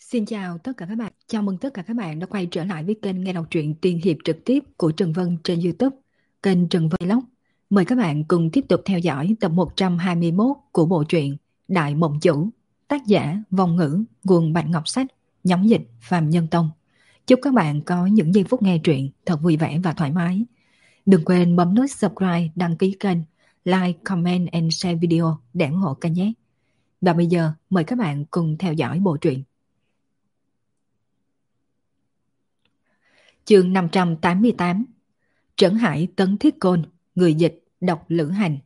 Xin chào tất cả các bạn. Chào mừng tất cả các bạn đã quay trở lại với kênh nghe đọc truyện tiên hiệp trực tiếp của Trần Vân trên YouTube, kênh Trần Vân Vlog. Mời các bạn cùng tiếp tục theo dõi tập 121 của bộ truyện Đại Mộng Chủ, tác giả Vong Ngữ, nguồn Bạch Ngọc Sách, nhóm dịch Phạm Nhân Tông. Chúc các bạn có những giây phút nghe truyện thật vui vẻ và thoải mái. Đừng quên bấm nút subscribe, đăng ký kênh, like, comment and share video để ủng hộ kênh nhé. Và bây giờ mời các bạn cùng theo dõi bộ truyện. Chương 588. Trấn Hải Tấn Thiết Côn, người dịch độc Lữ Hành.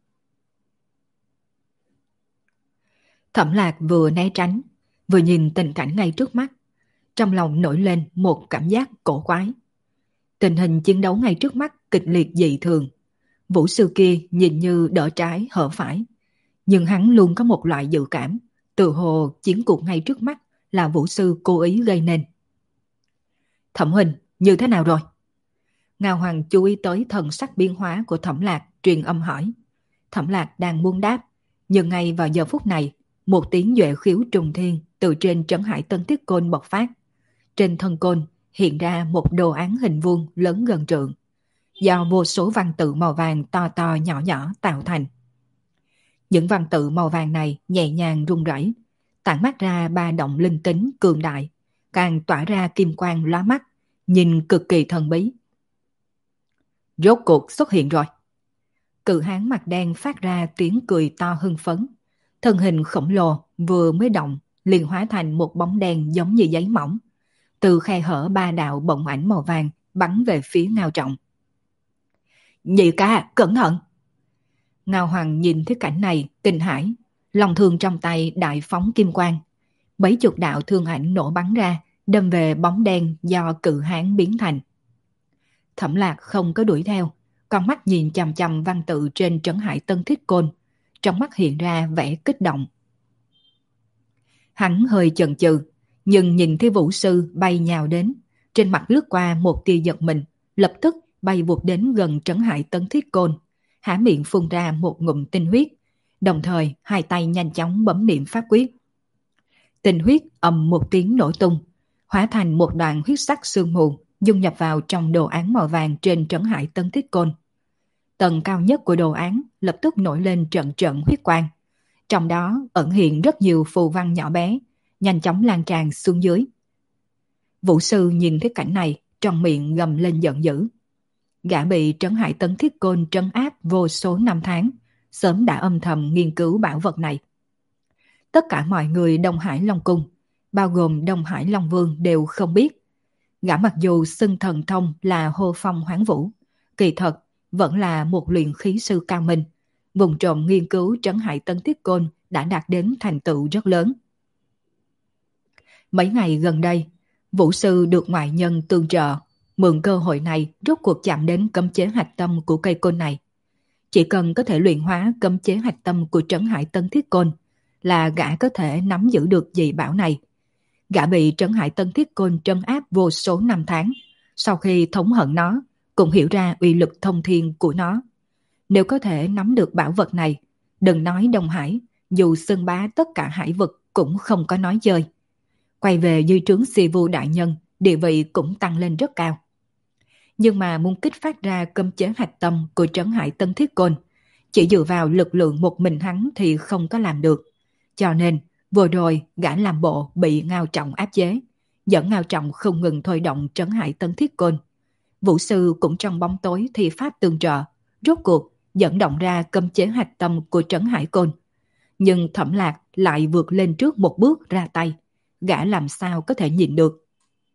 Thẩm Lạc vừa né tránh, vừa nhìn tình cảnh ngay trước mắt, trong lòng nổi lên một cảm giác cổ quái. Tình hình chiến đấu ngay trước mắt kịch liệt dị thường. Vũ sư kia nhìn như đỡ trái hở phải, nhưng hắn luôn có một loại dự cảm, tự hồ chiến cuộc ngay trước mắt là vũ sư cố ý gây nên. Thẩm huynh, như thế nào rồi? Ngao Hoàng chú ý tới thần sắc biến hóa của Thẩm Lạc, truyền âm hỏi. Thẩm Lạc đang muốn đáp, nhưng ngay vào giờ phút này, một tiếng duệ khiếu trùng thiên từ trên Trấn Hải Tân Thiết Côn bộc phát. Trên thân côn hiện ra một đồ án hình vuông lớn gần trượng, do vô số văn tự màu vàng to to nhỏ nhỏ tạo thành. Những văn tự màu vàng này nhẹ nhàng rung rẩy, tản mát ra ba động linh tính cường đại, càng tỏa ra kim quang lóa mắt, nhìn cực kỳ thần bí. Rốt cuộc xuất hiện rồi. Cự hán mặt đen phát ra tiếng cười to hưng phấn. Thân hình khổng lồ vừa mới động liền hóa thành một bóng đen giống như giấy mỏng. Từ khe hở ba đạo bỗng ảnh màu vàng bắn về phía Ngao Trọng. Nhị ca, cẩn thận! Ngao Hoàng nhìn thấy cảnh này kinh hãi, lòng thương trong tay đại phóng kim quang. Mấy chục đạo thương ảnh nổ bắn ra, đâm về bóng đen do cự hán biến thành. Thẩm Lạc không có đuổi theo, con mắt nhìn chằm chằm văn tự trên Trấn Hải Tân Thiết Côn, trong mắt hiện ra vẻ kích động. Hắn hơi chần chừ, nhưng nhìn thấy vũ sư bay nhào đến, trên mặt lướt qua một tia giật mình, lập tức bay vụt đến gần Trấn Hải Tân Thiết Côn, há miệng phun ra một ngụm tinh huyết, đồng thời hai tay nhanh chóng bấm niệm pháp quyết. Tinh huyết ầm một tiếng nổ tung, hóa thành một đoạn huyết sắc sương mù, dung nhập vào trong đồ án màu vàng trên Trấn Hải Tân Thiết Côn. Tầng cao nhất của đồ án lập tức nổi lên trận trận huyết quang, trong đó ẩn hiện rất nhiều phù văn nhỏ bé, nhanh chóng lan tràn xuống dưới. Vũ sư nhìn thấy cảnh này, trong miệng gầm lên giận dữ. Gã bị Trấn Hải Tân Thiết Côn trấn áp vô số năm tháng, sớm đã âm thầm nghiên cứu bảo vật này. Tất cả mọi người Đông Hải Long Cung, bao gồm Đông Hải Long Vương đều không biết. Gã mặc dù xưng thần thông là Hô Phong Hoán Vũ, kỳ thật vẫn là một luyện khí sư cao minh. Vùng trộm nghiên cứu Trấn Hải Tân Thiết Côn đã đạt đến thành tựu rất lớn. Mấy ngày gần đây, vũ sư được ngoại nhân tương trợ, mượn cơ hội này rốt cuộc chạm đến cấm chế hạch tâm của cây côn này. Chỉ cần có thể luyện hóa cấm chế hạch tâm của Trấn Hải Tân Thiết Côn là gã có thể nắm giữ được dị bảo này. Gã bị Trấn Hải Tân Thiết Côn trấn áp vô số năm tháng, sau khi thống hận nó, cũng hiểu ra uy lực thông thiên của nó. Nếu có thể nắm được bảo vật này, đừng nói Đông Hải, dù xưng bá tất cả hải vực cũng không có nói chơi. Quay về dưới trướng Si Vu đại nhân, địa vị cũng tăng lên rất cao. Nhưng mà muốn kích phát ra cấm chế hạch tâm của Trấn Hải Tân Thiết Côn, chỉ dựa vào lực lượng một mình hắn thì không có làm được. Cho nên, vừa rồi gã làm bộ bị Ngao Trọng áp chế, dẫn Ngao Trọng không ngừng thôi động Trấn Hải Tân Thiết Côn. Vũ sư cũng trong bóng tối thi pháp tương trợ, rốt cuộc dẫn động ra cấm chế hạch tâm của Trấn Hải Côn. Nhưng Thẩm Lạc lại vượt lên trước một bước ra tay, gã làm sao có thể nhịn được.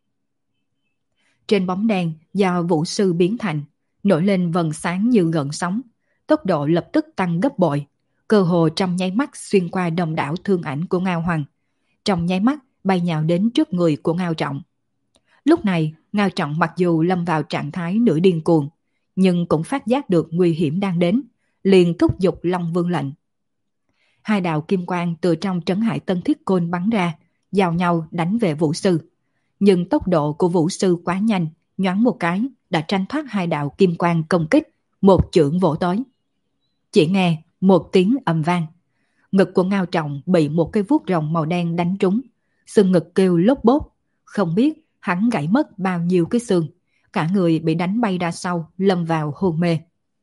Trên bóng đen do vũ sư biến thành, nổi lên vầng sáng như gợn sóng, tốc độ lập tức tăng gấp bội, cơ hồ trong nháy mắt xuyên qua đồng đảo thương ảnh của Ngao Hoàng, trong nháy mắt bay nhào đến trước người của Ngao Trọng. Lúc này, Ngao Trọng mặc dù lâm vào trạng thái nửa điên cuồng, nhưng cũng phát giác được nguy hiểm đang đến, liền thúc giục Long Vương lệnh. Hai đạo kim quang từ trong Trấn Hải Tân Thiết Côn bắn ra, giao nhau đánh về vũ sư. Nhưng tốc độ của vũ sư quá nhanh, nhoáng một cái đã tranh thoát hai đạo kim quang công kích, một chưởng vỗ tới. Chỉ nghe một tiếng ầm vang, ngực của Ngao Trọng bị một cái vuốt rồng màu đen đánh trúng, xương ngực kêu lốp bốp, không biết hắn gãy mất bao nhiêu cái xương, cả người bị đánh bay ra sau, lâm vào hôn mê.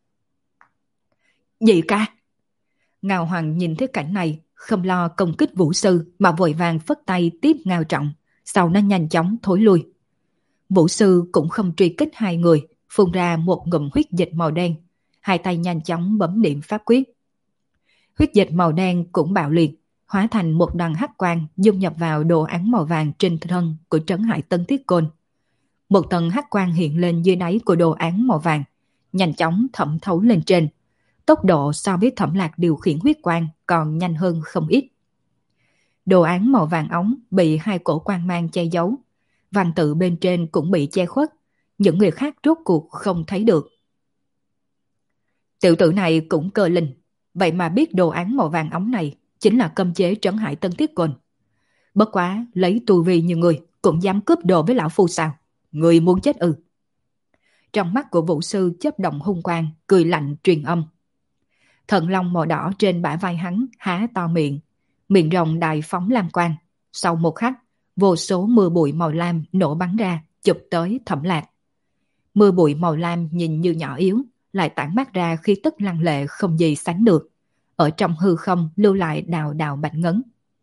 Nhị ca! Ngao Hoàng nhìn thấy cảnh này, không lo công kích Vũ Sư mà vội vàng phất tay tiếp Ngao Trọng, sau nó nhanh chóng thối lui. Vũ Sư cũng không truy kích hai người, phun ra một ngụm huyết dịch màu đen, hai tay nhanh chóng bấm niệm pháp quyết. Huyết dịch màu đen cũng bạo liệt, hóa thành một đoàn hắc quang dung nhập vào đồ án màu vàng trên thân của Trấn Hải Tân Thiết Côn. Một tầng hắc quang hiện lên dưới đáy của đồ án màu vàng, nhanh chóng thẩm thấu lên trên. Tốc độ so với Thẩm Lạc điều khiển huyết quang còn nhanh hơn không ít. Đồ án màu vàng óng bị hai cổ quang mang che giấu, văn tự bên trên cũng bị che khuất, những người khác rốt cuộc không thấy được. Tiểu tử này cũng cơ linh, vậy mà biết đồ án màu vàng óng này chính là cấm chế Trấn Hải Tân Thiết Côn. Bất quá lấy tu vi như người cũng dám cướp đồ với lão phu sao? Người muốn chết ư? Trong mắt của Vũ Sư chớp động hung quang, cười lạnh truyền âm. Thần long màu đỏ trên bả vai hắn há to miệng, miệng rồng đại phóng lam quang. Sau một khắc, vô số mưa bụi màu lam nổ bắn ra, chụp tới Thẩm Lạc. Mưa bụi màu lam nhìn như nhỏ yếu, lại tản mát ra khí tức lăng lệ không gì sánh được. Ở trong hư không lưu lại đào đào bạch ngấn.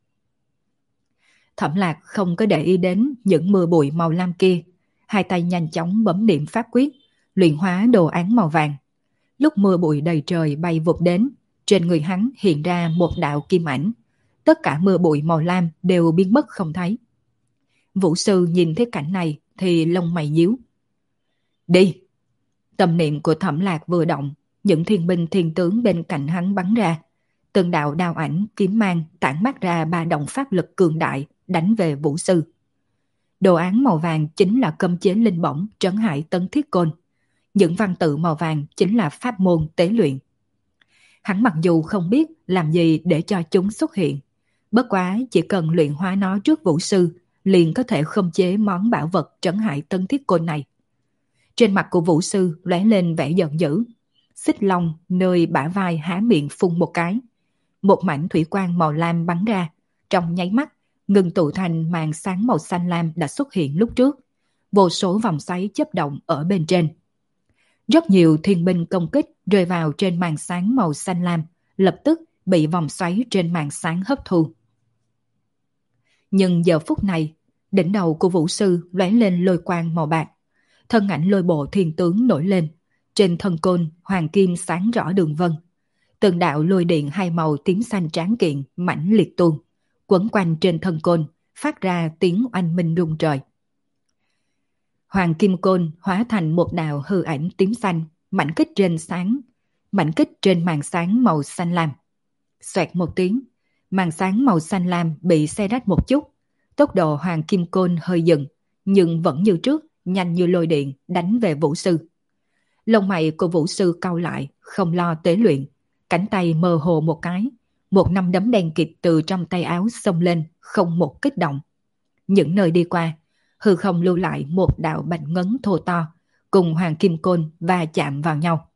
Thẩm Lạc không có để ý đến những mưa bụi màu lam kia, hai tay nhanh chóng bấm niệm pháp quyết, luyện hóa đồ án màu vàng. Lúc mưa bụi đầy trời bay vụt đến, trên người hắn hiện ra một đạo kim ảnh. Tất cả mưa bụi màu lam đều biến mất không thấy. Vũ Sư nhìn thấy cảnh này thì lông mày nhíu. Đi! Tâm niệm của Thẩm Lạc vừa động, những thiên binh thiên tướng bên cạnh hắn bắn ra. Từng đạo đao ảnh kiếm mang tản mát ra ba động pháp lực cường đại đánh về Vũ Sư. Đồ án màu vàng chính là cấm chế linh bổng Trấn Hải Tân Thiết Côn. Những văn tự màu vàng chính là pháp môn tế luyện. Hắn mặc dù không biết làm gì để cho chúng xuất hiện, bất quá chỉ cần luyện hóa nó trước Vũ Sư liền có thể khống chế món bảo vật Trấn Hải Tân Thiết Côn này. Trên mặt của Vũ Sư lóe lên vẻ giận dữ, xích long nơi bả vai há miệng phun một cái. Một mảnh thủy quang màu lam bắn ra, trong nháy mắt ngừng tụ thành màn sáng màu xanh lam đã xuất hiện lúc trước. Vô số vòng xoáy chớp động ở bên trên. Rất nhiều thiên binh công kích rơi vào trên màn sáng màu xanh lam, lập tức bị vòng xoáy trên màn sáng hấp thu. Nhưng giờ phút này, đỉnh đầu của Vũ Sư lóe lên lôi quang màu bạc. Thân ảnh lôi bộ thiên tướng nổi lên, trên thân côn hoàng kim sáng rõ đường vân. Từng đạo lôi điện hai màu tím xanh tráng kiện mãnh liệt tuôn, quấn quanh trên thân côn, phát ra tiếng oanh minh rung trời. Hoàng kim côn hóa thành một đạo hư ảnh tím xanh, mảnh kích trên màn sáng màu xanh lam. Xoẹt một tiếng, màn sáng màu xanh lam bị xé rách một chút, tốc độ hoàng kim côn hơi dừng, nhưng vẫn như trước, nhanh như lôi điện đánh về Vũ Sư. Lông mày của Vũ Sư cau lại, không lo tế luyện, cánh tay mơ hồ một cái, một nắm đấm đen kịt từ trong tay áo xông lên, không một kích động. Những nơi đi qua, hư không lưu lại một đạo bạch ngấn thô to, cùng hoàng kim côn va chạm vào nhau.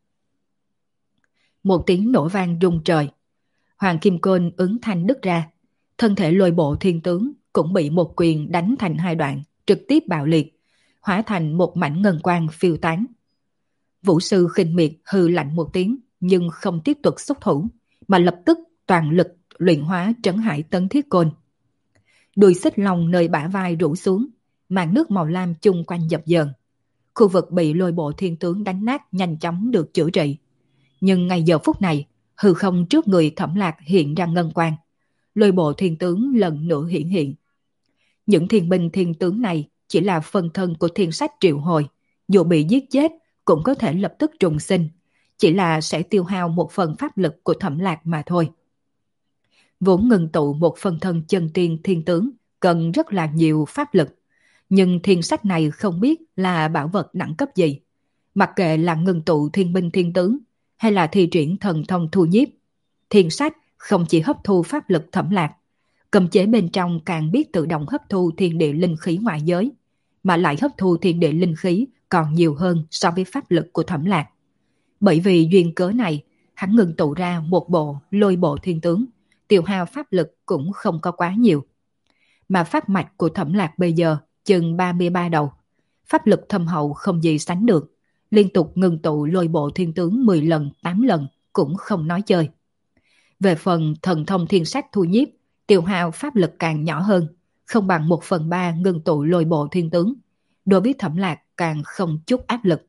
Một tiếng nổ vang rung trời, hoàng kim côn ứng thanh đứt ra, thân thể lôi bộ thiên tướng cũng bị một quyền đánh thành hai đoạn, trực tiếp bạo liệt, hóa thành một mảnh ngân quang phiêu tán. Vũ Sư khinh miệt hư lạnh một tiếng, nhưng không tiếp tục xuất thủ, mà lập tức toàn lực luyện hóa Trấn Hải Tân Thiết Côn. Đuôi xích long nơi bả vai rủ xuống, màn nước màu lam chung quanh dập dờn. Khu vực bị lôi bộ thiên tướng đánh nát nhanh chóng được chữa trị. Nhưng ngay giờ phút này, hư không trước người Thẩm Lạc hiện ra ngân quang. Lôi bộ thiên tướng lần nữa hiện. Những thiên binh thiên tướng này chỉ là phân thân của thiên sách triệu hồi, dù bị giết chết cũng có thể lập tức trùng sinh, chỉ là sẽ tiêu hao một phần pháp lực của Thẩm Lạc mà thôi. Vốn ngừng tụ một phân thân chân tiên thiên tướng cần rất là nhiều pháp lực, nhưng thiên sách này không biết là bảo vật đẳng cấp gì. Mặc kệ là ngừng tụ thiên binh thiên tướng hay là thi triển thần thông thu nhiếp, thiên sách không chỉ hấp thu pháp lực Thẩm Lạc, cấm chế bên trong càng biết tự động hấp thu thiên địa linh khí ngoại giới, mà lại hấp thu thiên địa linh khí còn nhiều hơn so với pháp lực của Thẩm Lạc. Bởi vì duyên cớ này, hắn ngừng tụ ra một bộ lôi bộ thiên tướng, tiêu hao pháp lực cũng không có quá nhiều. mà pháp mạch của Thẩm Lạc bây giờ chừng 33 đầu. Pháp lực thâm hậu không gì sánh được, liên tục ngừng tụ lôi bộ thiên tướng 10 lần, 8 lần cũng không nói chơi. Về phần thần thông thiên sách thu nhiếp, tiêu hao pháp lực càng nhỏ hơn, không bằng 1/3 ngừng tụ lôi bộ thiên tướng. Đối với Thẩm Lạc càng không chút áp lực.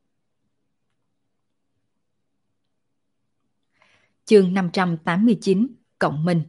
Chương 589 Cộng Minh.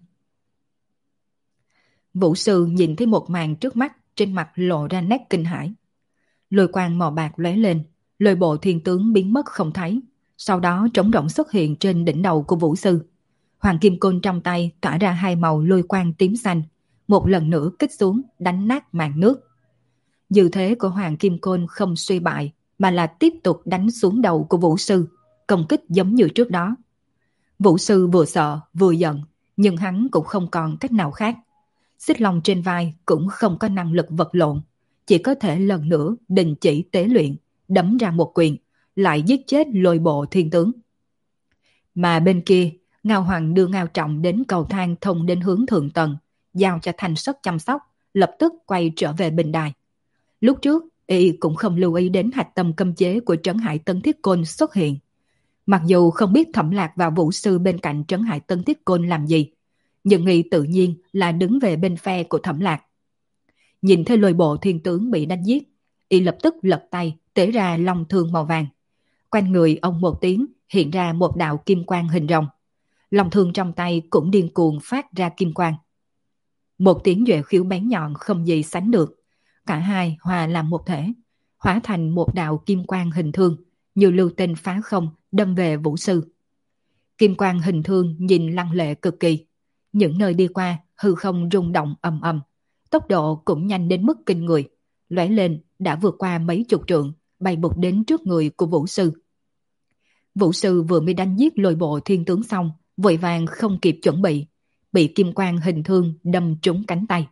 Vũ sư nhìn thấy một màn trước mắt, trên mặt lộ ra nét kinh hãi. Lôi quang màu bạc lóe lên, lôi bộ thiên tướng biến mất không thấy, sau đó trống rỗng xuất hiện trên đỉnh đầu của Vũ sư. Hoàng kim côn trong tay tỏa ra hai màu lôi quang tím xanh, một lần nữa kích xuống đánh nát màn nước. Dư thế của Hoàng kim côn không suy bại, mà là tiếp tục đánh xuống đầu của Vũ sư, công kích giống như trước đó. Vũ sư vừa sợ vừa giận, nhưng hắn cũng không còn cách nào khác. Xích long trên vai cũng không có năng lực vật lộn, chỉ có thể lần nữa đình chỉ tế luyện, đấm ra một quyền, lại giết chết lôi bộ thiên tướng. Mà bên kia, Ngao Hoàng đưa Ngao Trọng đến cầu thang thông đến hướng thượng tầng, giao cho Thanh Sất chăm sóc, lập tức quay trở về bình đài. Lúc trước, y cũng không lưu ý đến hạch tâm cấm chế của Trấn Hải Tân Thiết Côn xuất hiện. Mặc dù không biết Thẩm Lạc và Vũ sư bên cạnh Trấn Hải Tân Thiết Côn làm gì, nhưng y tự nhiên là đứng về bên phe của Thẩm Lạc. Nhìn thấy lôi bộ thiên tướng bị đánh giết, y lập tức lật tay tế ra long thương màu vàng. Quanh người ông một tiếng hiện ra một đạo kim quang hình rồng. Long thương trong tay cũng điên cuồng phát ra kim quang. Một tiếng duệ khiếu bén nhọn không gì sánh được. Cả hai hòa làm một thể, hóa thành một đạo kim quang hình thương, như lưu tinh phá không đâm về Vũ sư. Kim quang hình thương nhìn lăng lệ cực kỳ. Những nơi đi qua hư không rung động ầm ầm, tốc độ cũng nhanh đến mức kinh người, lóe lên đã vượt qua mấy chục trượng, bay bụt đến trước người của Vũ sư. Vũ sư vừa mới đánh giết lôi bộ thiên tướng xong, vội vàng không kịp chuẩn bị kim quang hình thương đâm trúng cánh tay.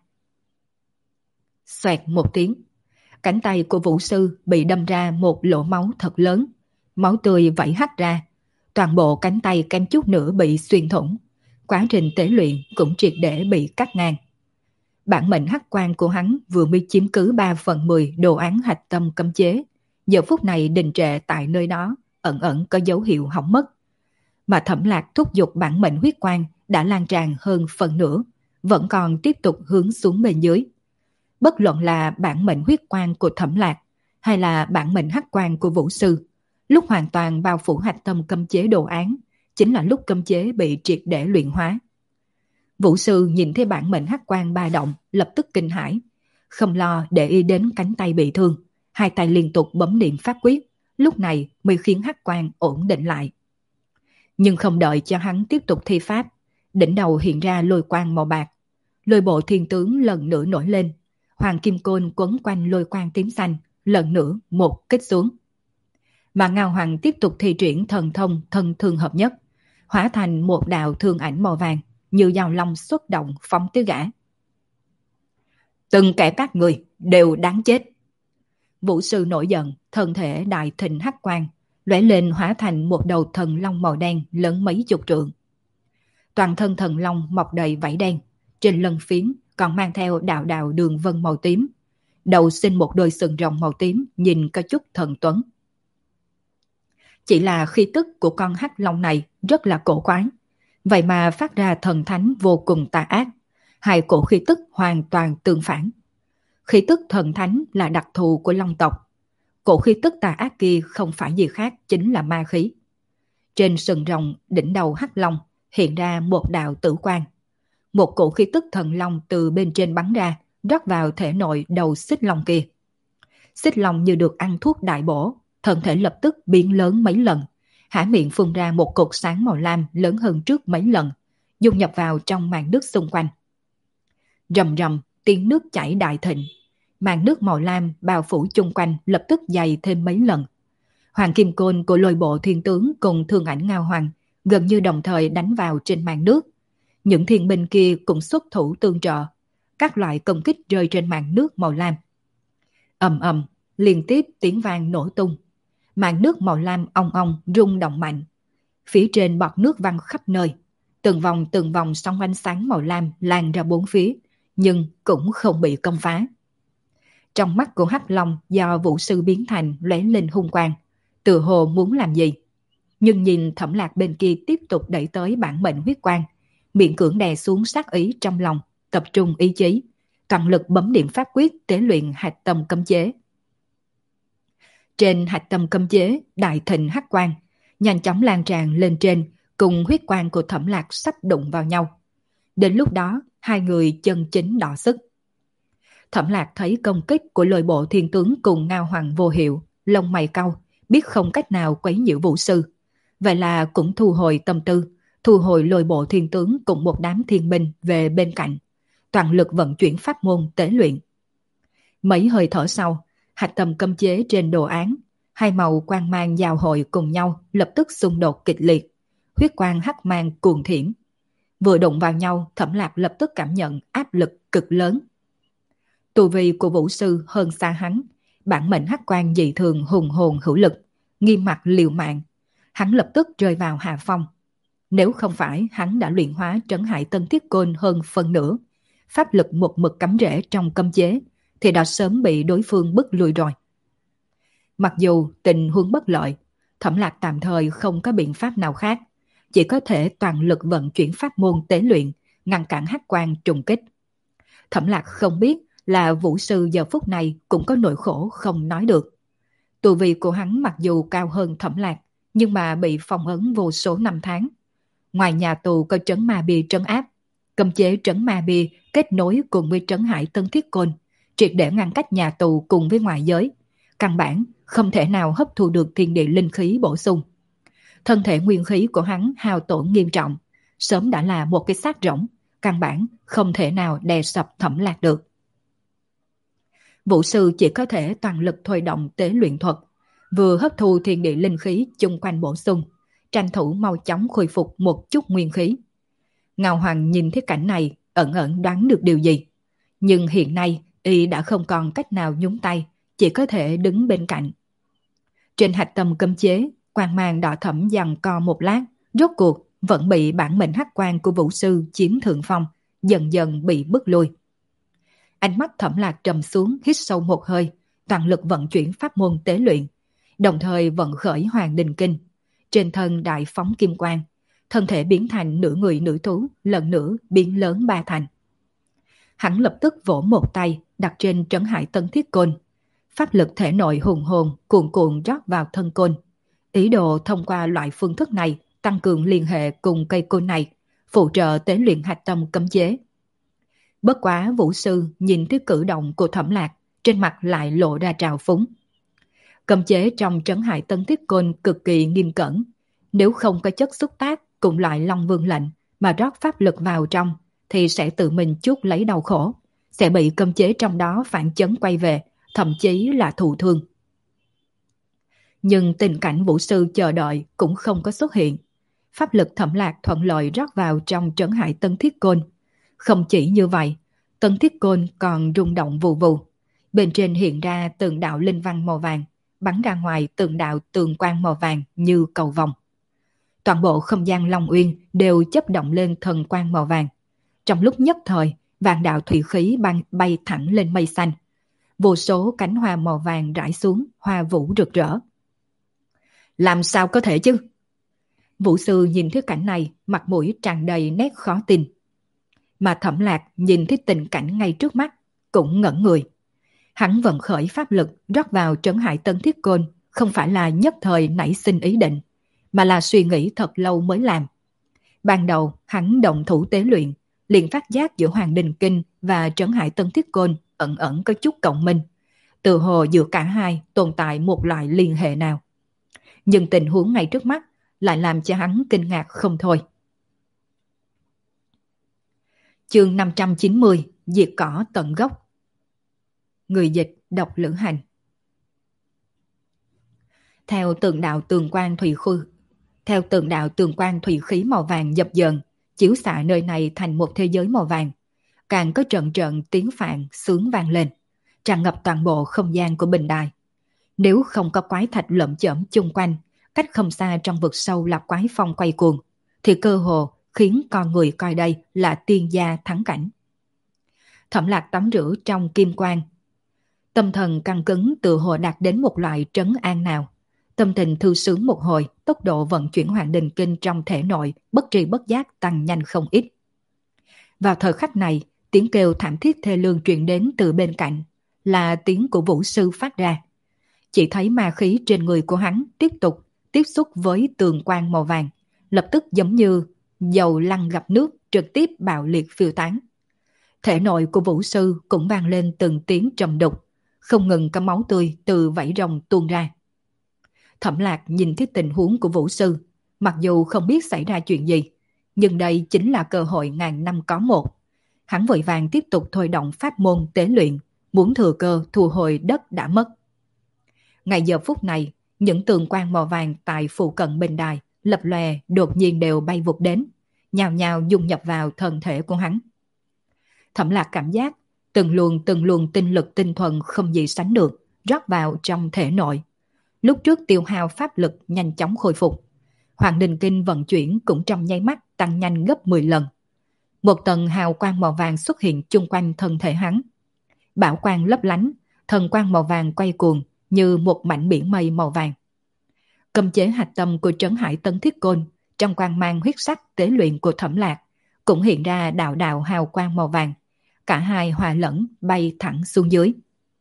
Xoẹt một tiếng, cánh tay của Vũ sư bị đâm ra một lỗ máu thật lớn, máu tươi vẩy hắt ra, toàn bộ cánh tay kém chút nữa bị xuyên thủng, quá trình tế luyện cũng triệt để bị cắt ngang. Bản mệnh hắc quang của hắn vừa mới chiếm cứ 3/10 đồ án hạch tâm cấm chế, giờ phút này đình trệ tại nơi đó, ẩn ẩn có dấu hiệu hỏng mất. Mà Thẩm Lạc thúc giục bản mệnh huyết quang đã lan tràn hơn phần nửa, vẫn còn tiếp tục hướng xuống bên dưới. Bất luận là bản mệnh huyết quang của Thẩm Lạc hay là bản mệnh hắc quang của Vũ sư, lúc hoàn toàn bao phủ hạch tâm cấm chế đồ án, chính là lúc cấm chế bị triệt để luyện hóa. Vũ sư nhìn thấy bản mệnh hắc quang ba động, lập tức kinh hãi, không lo để ý đến cánh tay bị thương, hai tay liên tục bấm niệm pháp quyết, lúc này mới khiến hắc quang ổn định lại. Nhưng không đợi cho hắn tiếp tục thi pháp, đỉnh đầu hiện ra lôi quang màu bạc, lôi bộ thiên tướng lần nữa nổi lên, hoàng kim côn quấn quanh lôi quang tím xanh, lần nữa một kích xuống. Mà Ngao Hoàng tiếp tục thi triển thần thông thân thương hợp nhất, hóa thành một đạo thương ảnh màu vàng, như dao long xuất động phóng tới gã. Từng kẻ các người đều đáng chết. Vũ sư nổi giận, thân thể đại thịnh hắc quang, lóe lên hóa thành một đầu thần long màu đen lớn mấy chục trượng. Toàn thân thần long mọc đầy vảy đen, trên lân phiến còn mang theo đạo đạo đường vân màu tím. Đầu sinh một đôi sừng rồng màu tím, nhìn có chút thần tuấn. Chỉ là khí tức của con hắc long này rất là cổ quái, vậy mà phát ra thần thánh vô cùng tà ác. Hai cổ khí tức hoàn toàn tương phản. Khí tức thần thánh là đặc thù của long tộc. Cổ khí tức tà ác kia không phải gì khác, chính là ma khí. Trên sừng rồng đỉnh đầu hắc long hiện ra một đạo tử quang. Một cổ khí tức thần long từ bên trên bắn ra, rót vào thể nội đầu xích long kia. Xích long như được ăn thuốc đại bổ, thân thể lập tức biến lớn mấy lần, há miệng phun ra một cột sáng màu lam lớn hơn trước mấy lần, dung nhập vào trong màn nước xung quanh. Rầm rầm, tiếng nước chảy đại thịnh, màn nước màu lam bao phủ chung quanh lập tức dày thêm mấy lần. Hoàng kim côn của lôi bộ thiên tướng cùng thương ảnh Ngao Hoàng gần như đồng thời đánh vào trên màn nước. Những thiên binh kia cũng xuất thủ tương trợ, các loại công kích rơi trên màn nước màu lam. Ầm ầm, liên tiếp tiếng vang nổ tung. Màn nước màu lam ong ong rung động mạnh. Phía trên bọt nước văng khắp nơi. Từng vòng sóng ánh sáng màu lam lan ra bốn phía, nhưng cũng không bị công phá. Trong mắt của Hắc Long do vũ sư biến thành lóe lên hung quang, tự hồ muốn làm gì. Nhưng nhìn Thẩm Lạc bên kia tiếp tục đẩy tới bản mệnh huyết quang, miệng cưỡng đè xuống sát ý trong lòng, tập trung ý chí, toàn lực bấm điểm pháp quyết tế luyện hạch tâm cấm chế. Trên hạch tâm cấm chế, đại thịnh hắc quang nhanh chóng lan tràn lên trên, cùng huyết quang của Thẩm Lạc sắp đụng vào nhau. Đến lúc đó, hai người chân chính đọ sức. Thẩm Lạc thấy công kích của Lôi Bộ Thiên Tướng cùng Ngao Hoàng vô hiệu, lông mày cau, biết không cách nào quấy nhiễu vũ sư. Vậy là cũng thu hồi tâm tư, thu hồi Lôi Bộ Thiên Tướng cùng một đám thiên binh về bên cạnh, toàn lực vận chuyển pháp môn tế luyện. Mấy hơi thở sau, hạch tâm cấm chế trên đồ án, hai màu quang mang giao hội cùng nhau lập tức xung đột kịch liệt, huyết quang hắc mang cuồng thiểm. Vừa đụng vào nhau, Thẩm Lạc lập tức cảm nhận áp lực cực lớn. Tu vi của vũ sư hơn xa hắn, bản mệnh hắc quang dị thường hùng hồn hữu lực, nghiêm mặt liều mạng. Hắn lập tức rơi vào hạ phong. Nếu không phải hắn đã luyện hóa trấn hải tân thiết côn hơn phân nửa, pháp lực một mực cắm rễ trong cấm chế, thì đã sớm bị đối phương bức lùi rồi. Mặc dù tình huống bất lợi, Thẩm Lạc tạm thời không có biện pháp nào khác, chỉ có thể toàn lực vận chuyển pháp môn tế luyện, ngăn cản hắc quang trùng kích. Thẩm Lạc không biết là vũ sư giờ phút này cũng có nỗi khổ không nói được. Tu vi của hắn mặc dù cao hơn Thẩm Lạc, nhưng mà bị phong ấn vô số năm tháng. Ngoài nhà tù có trấn ma bia trấn áp, cấm chế trấn ma bia kết nối cùng với trấn hải tân thiết côn, triệt để ngăn cách nhà tù cùng với ngoại giới. Căn bản không thể nào hấp thu được thiên địa linh khí bổ sung. Thân thể nguyên khí của hắn hao tổn nghiêm trọng, sớm đã là một cái xác rỗng, căn bản không thể nào đè sập Thẩm Lạc được. Vũ sư chỉ có thể toàn lực thôi động tế luyện thuật, vừa hấp thu thiên địa linh khí chung quanh bổ sung, tranh thủ mau chóng khôi phục một chút nguyên khí. Ngao Hoàng nhìn thấy cảnh này, ẩn ẩn đoán được điều gì. Nhưng hiện nay, y đã không còn cách nào nhúng tay, chỉ có thể đứng bên cạnh. Trên hạch tâm cấm chế, quang mang đỏ thẫm giằng co một lát, rốt cuộc vẫn bị bản mệnh hắc quang của vũ sư chiếm thượng phong, dần dần bị bức lui. Ánh mắt Thẩm Lạc trầm xuống, hít sâu một hơi, toàn lực vận chuyển pháp môn tế luyện, đồng thời vận khởi Hoàng Đình Kinh. Trên thân đại phóng kim quang, thân thể biến thành nửa người nửa thú, lần nữa biến lớn ba thành. Hắn lập tức vỗ một tay đặt trên trấn hải tân thiết côn, pháp lực thể nội hùng hồn cuồn cuộn rót vào thân côn, ý đồ thông qua loại phương thức này tăng cường liên hệ cùng cây côn này, phụ trợ tế luyện hạch tâm cấm chế. Bất quá vũ sư nhìn thấy cử động của Thẩm Lạc, trên mặt lại lộ ra trào phúng. Cấm chế trong trấn hải tân thiết côn cực kỳ nghiêm cẩn, nếu không có chất xúc tác cùng loại Long Vương lệnh mà rót pháp lực vào trong, thì sẽ tự mình chuốc lấy đau khổ, sẽ bị cấm chế trong đó phản chấn quay về, thậm chí là thụ thương. Nhưng tình cảnh vũ sư chờ đợi cũng không có xuất hiện. Pháp lực Thẩm Lạc thuận lợi rót vào trong trấn hải tân thiết côn. Không chỉ như vậy, tân thiết côn còn rung động vù vù. Bên trên hiện ra từng đạo linh văn màu vàng, bắn ra ngoài từng đạo tường quang màu vàng như cầu vồng. Toàn bộ không gian Long Uyên đều chấp động lên thần quang màu vàng. Trong lúc nhất thời, vạn đạo thủy khí bay thẳng lên mây xanh. Vô số cánh hoa màu vàng rải xuống, hoa vũ rực rỡ. Làm sao có thể chứ? Vũ sư nhìn thấy cảnh này, mặt mũi tràn đầy nét khó tin. Mà Thẩm Lạc nhìn thấy tình cảnh ngay trước mắt, cũng ngẩn người. Hắn vận khởi pháp lực rót vào trấn hải tân thiết côn, không phải là nhất thời nảy sinh ý định, mà là suy nghĩ thật lâu mới làm. Ban đầu hắn động thủ tế luyện, liền phát giác giữa Hoàng Đình Kinh và trấn hải tân thiết côn ẩn ẩn có chút cộng minh. Từ hồ giữa cả hai tồn tại một loại liên hệ nào. Nhưng tình huống ngay trước mắt lại làm cho hắn kinh ngạc không thôi. Chương 590, diệt cỏ tận gốc. Người dịch đọc Lữ Hành. Theo từng đạo tường quang thủy khí màu vàng dập dờn, chiếu xạ nơi này thành một thế giới màu vàng. Càng có trận trận tiếng phạn sướng vang lên, tràn ngập toàn bộ không gian của bình đài. Nếu không có quái thạch lởm chởm chung quanh, cách không xa trong vực sâu là quái phong quay cuồng, thì cơ hồ khiến con người coi đây là tiên gia thắng cảnh. Thẩm Lạc tắm rửa trong kim quang. Tâm thần căng cứng tự hồ đạt đến một loại trấn an nào. Tâm tình thư sướng một hồi, tốc độ vận chuyển Hoàng Đình Kinh trong thể nội bất tri bất giác tăng nhanh không ít. Vào thời khắc này, tiếng kêu thảm thiết thê lương truyền đến từ bên cạnh, là tiếng của vũ sư phát ra. Chỉ thấy ma khí trên người của hắn tiếp tục tiếp xúc với tường quang màu vàng, lập tức giống như dầu lăn gặp nước trực tiếp bạo liệt phiêu tán. Thể nội của vũ sư cũng vang lên từng tiếng trầm đục, không ngừng có máu tươi từ vảy rồng tuôn ra. Thẩm Lạc nhìn thấy tình huống của vũ sư, mặc dù không biết xảy ra chuyện gì, nhưng đây chính là cơ hội ngàn năm có một. Hắn vội vàng tiếp tục thôi động pháp môn tế luyện, muốn thừa cơ thu hồi đất đã mất. Ngay giờ phút này, những tường quang màu vàng tại phụ cận bình đài lập lòe đột nhiên đều bay vụt đến, nhào nhào dung nhập vào thân thể của hắn. Thẩm Lạc cảm giác từng luồng tinh lực tinh thuần không gì sánh được rót vào trong thể nội. Lúc trước tiêu hao pháp lực nhanh chóng khôi phục, Hoàng Đình Kinh vận chuyển cũng trong nháy mắt tăng nhanh gấp 10 lần. Một tầng hào quang màu vàng xuất hiện chung quanh thân thể hắn. Bảo quang lấp lánh, thần quang màu vàng quay cuồng như một mảnh biển mây màu vàng. Cấm chế hạch tâm của Trấn Hải Tấn Thiết Côn trong quang mang huyết sắc tế luyện của Thẩm Lạc cũng hiện ra đạo đạo hào quang màu vàng. Cả hai hòa lẫn bay thẳng xuống dưới.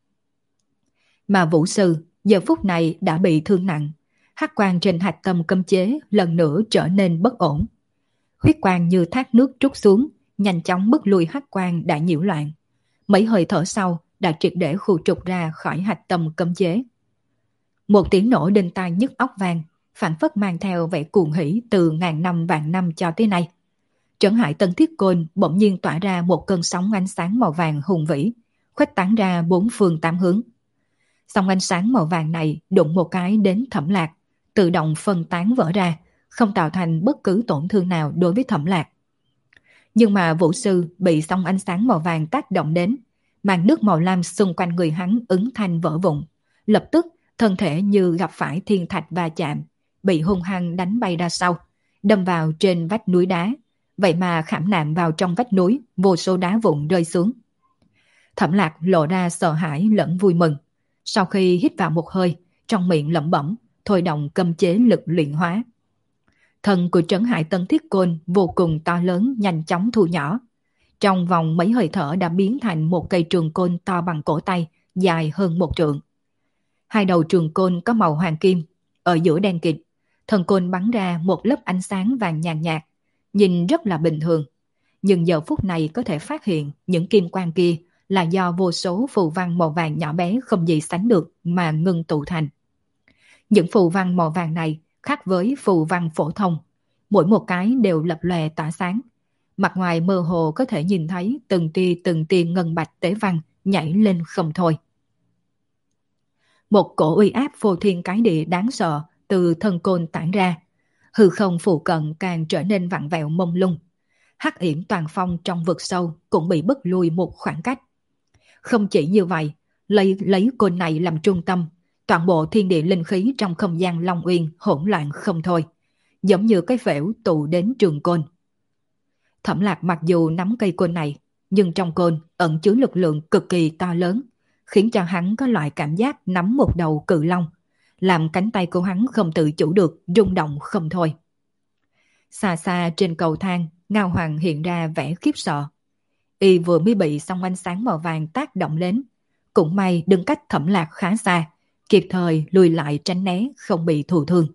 Mà vũ sư giờ phút này đã bị thương nặng, hắc quang trên hạch tâm cấm chế lần nữa trở nên bất ổn. Huyết quang như thác nước trút xuống, nhanh chóng bức lui hắc quang đã nhiễu loạn. Mấy hơi thở sau đã triệt để khu trục ra khỏi hạch tâm cấm chế. Một tiếng nổ đinh tai nhức óc vang, phảng phất mang theo vẻ cuồng hỉ từ ngàn năm vạn năm cho tới nay. Trấn Hải Tân Thiết Côn bỗng nhiên tỏa ra một cơn sóng ánh sáng màu vàng hùng vĩ, khuếch tán ra bốn phương tám hướng. Sóng ánh sáng màu vàng này đụng một cái đến Thẩm Lạc, tự động phân tán vỡ ra, không tạo thành bất cứ tổn thương nào đối với Thẩm Lạc. Nhưng mà vũ sư bị sóng ánh sáng màu vàng tác động đến, màn nước màu lam xung quanh người hắn ứng thanh vỡ vụn, lập tức thân thể như gặp phải thiên thạch va chạm, bị hung hăng đánh bay ra sau, đâm vào trên vách núi đá. Vậy mà khảm nạm vào trong vách núi, vô số đá vụn rơi xuống. Thẩm Lạc lộ ra sợ hãi lẫn vui mừng. Sau khi hít vào một hơi, trong miệng lẩm bẩm, thôi động cấm chế lực luyện hóa. Thân của Trấn Hải Tân Thiết Côn vô cùng to lớn, nhanh chóng thu nhỏ. Trong vòng mấy hơi thở đã biến thành một cây trường côn to bằng cổ tay, dài hơn 1 trượng. Hai đầu trường côn có màu hoàng kim, ở giữa đen kịt, thân côn bắn ra một lớp ánh sáng vàng nhàn nhạt, nhìn rất là bình thường. Nhưng giờ phút này có thể phát hiện những kim quang kia là do vô số phù văn màu vàng nhỏ bé không gì sánh được mà ngưng tụ thành. Những phù văn màu vàng này khác với phù văn phổ thông, mỗi một cái đều lập lòe tỏa sáng. Mặt ngoài mơ hồ có thể nhìn thấy từng tia ngân bạch tế văn nhảy lên không thôi. Một cổ uy áp phô thiên cái địa đáng sợ từ thân côn tản ra. Hư không phụ cận càng trở nên vặn vẹo mông lung. Hắc yểm toàn phong trong vực sâu cũng bị bức lui một khoảng cách. Không chỉ như vậy, lấy côn này làm trung tâm, toàn bộ thiên địa linh khí trong không gian Long Uyên hỗn loạn không thôi, giống như cái phễu tụ đến trường côn. Thẩm Lạc mặc dù nắm cây côn này, nhưng trong côn ẩn chứa lực lượng cực kỳ to lớn, khiến cho hắn có loại cảm giác nắm một đầu cự long, làm cánh tay của hắn không tự chủ được rung động không thôi. Xa xa trên cầu thang, Ngao Hoàng hiện ra vẻ khiếp sợ. Y vừa mới bị sóng ánh sáng màu vàng tác động đến, cũng may đứng cách Thẩm Lạc khá xa, kịp thời lùi lại tránh né không bị thụ thương.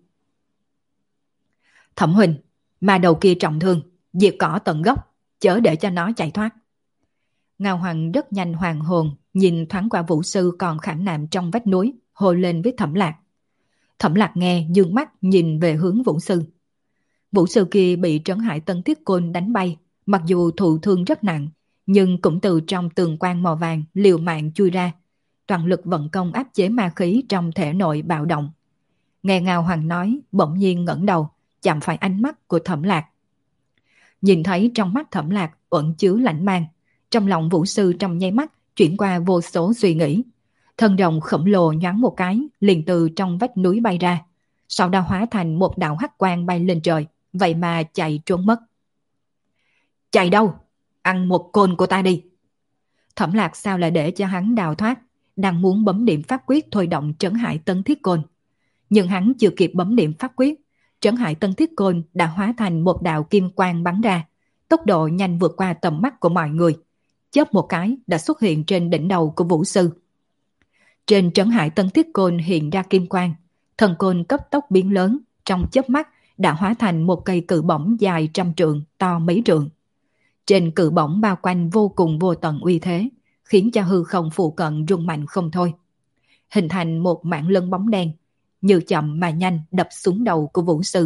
Thẩm huynh, mà đầu kia trọng thương, diệt cỏ tận gốc, chớ để cho nó chạy thoát. Ngao Hoàng rất nhanh hoàn hồn, nhìn thoáng qua vũ sư còn khảm nạm trong vách núi, hô lên với Thẩm Lạc. Thẩm Lạc nghe dương mắt nhìn về hướng vũ sư. Vũ sư kia bị Trấn Hải Tân Thiết Côn đánh bay, mặc dù thụ thương rất nặng, nhưng cũng từ trong tường quang màu vàng liều mạng chui ra, toàn lực vận công áp chế ma khí trong thể nội bạo động. Nghe Ngao Hoàng nói, bỗng nhiên ngẩng đầu, chạm phải ánh mắt của Thẩm Lạc. Nhìn thấy trong mắt Thẩm Lạc ẩn chứa lãnh mang, trong lòng vũ sư trong nháy mắt chuyển qua vô số suy nghĩ. Thân rồng khổng lồ nhoáng một cái, liền từ trong vách núi bay ra, sau đó hóa thành một đạo hắc quang bay lên trời, vậy mà chạy trốn mất. Chạy đâu? Ăn một côn của ta đi! Thẩm Lạc sao lại để cho hắn đào thoát, đang muốn bấm niệm pháp quyết thôi động Trấn Hải Tân Thiết Côn. Nhưng hắn chưa kịp bấm niệm pháp quyết, Trấn Hải Tân Thiết Côn đã hóa thành một đạo kim quang bắn ra, tốc độ nhanh vượt qua tầm mắt của mọi người. Chớp một cái đã xuất hiện trên đỉnh đầu của Vũ Sư. Trên Trấn Hải Tân Thiết Côn hiện ra kim quang, thần côn cấp tốc biến lớn, trong chớp mắt đã hóa thành một cây cự bổng dài 100 trượng, to mấy trượng. Trên cự bổng bao quanh vô cùng vô tận uy thế, khiến cho hư không phụ cận rung mạnh không thôi. Hình thành một mảng lân bóng đen, như chậm mà nhanh đập xuống đầu của Vũ Sư.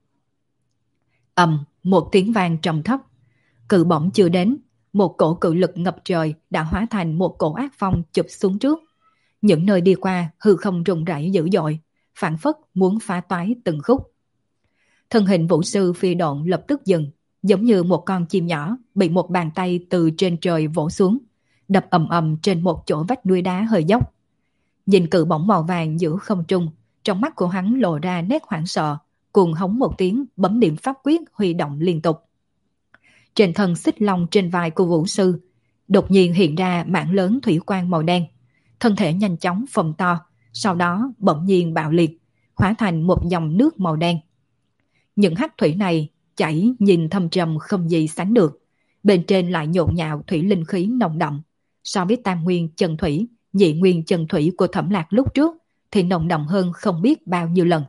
Một tiếng vang trầm thấp. Cự bổng chưa đến, một cổ cự lực ngập trời đã hóa thành một cổ ác phong chụp xuống trước. Những nơi đi qua hư không rung rẩy dữ dội, phảng phất muốn phá toái từng khúc. Thân hình Vũ Sư phi độn lập tức dừng, giống như một con chim nhỏ bị một bàn tay từ trên trời vỗ xuống, đập ầm ầm trên một chỗ vách núi đá hơi dốc. Nhìn cự bổng màu vàng giữa không trung, trong mắt của hắn lộ ra nét hoảng sợ, cuồng hống một tiếng bấm điểm pháp quyết huy động liên tục. Trên thân xích long trên vai của Vũ Sư đột nhiên hiện ra mảng lớn thủy quang màu đen, thân thể nhanh chóng phồng to, sau đó bỗng nhiên bạo liệt, hóa thành một dòng nước màu đen. Những hắc thủy này chảy nhìn thâm trầm không gì sánh được, bên trên lại nhộn nhạo thủy linh khí nồng đậm. So với tam nguyên chân thủy, nhị nguyên chân thủy của Thẩm Lạc lúc trước thì nồng đậm hơn không biết bao nhiêu lần.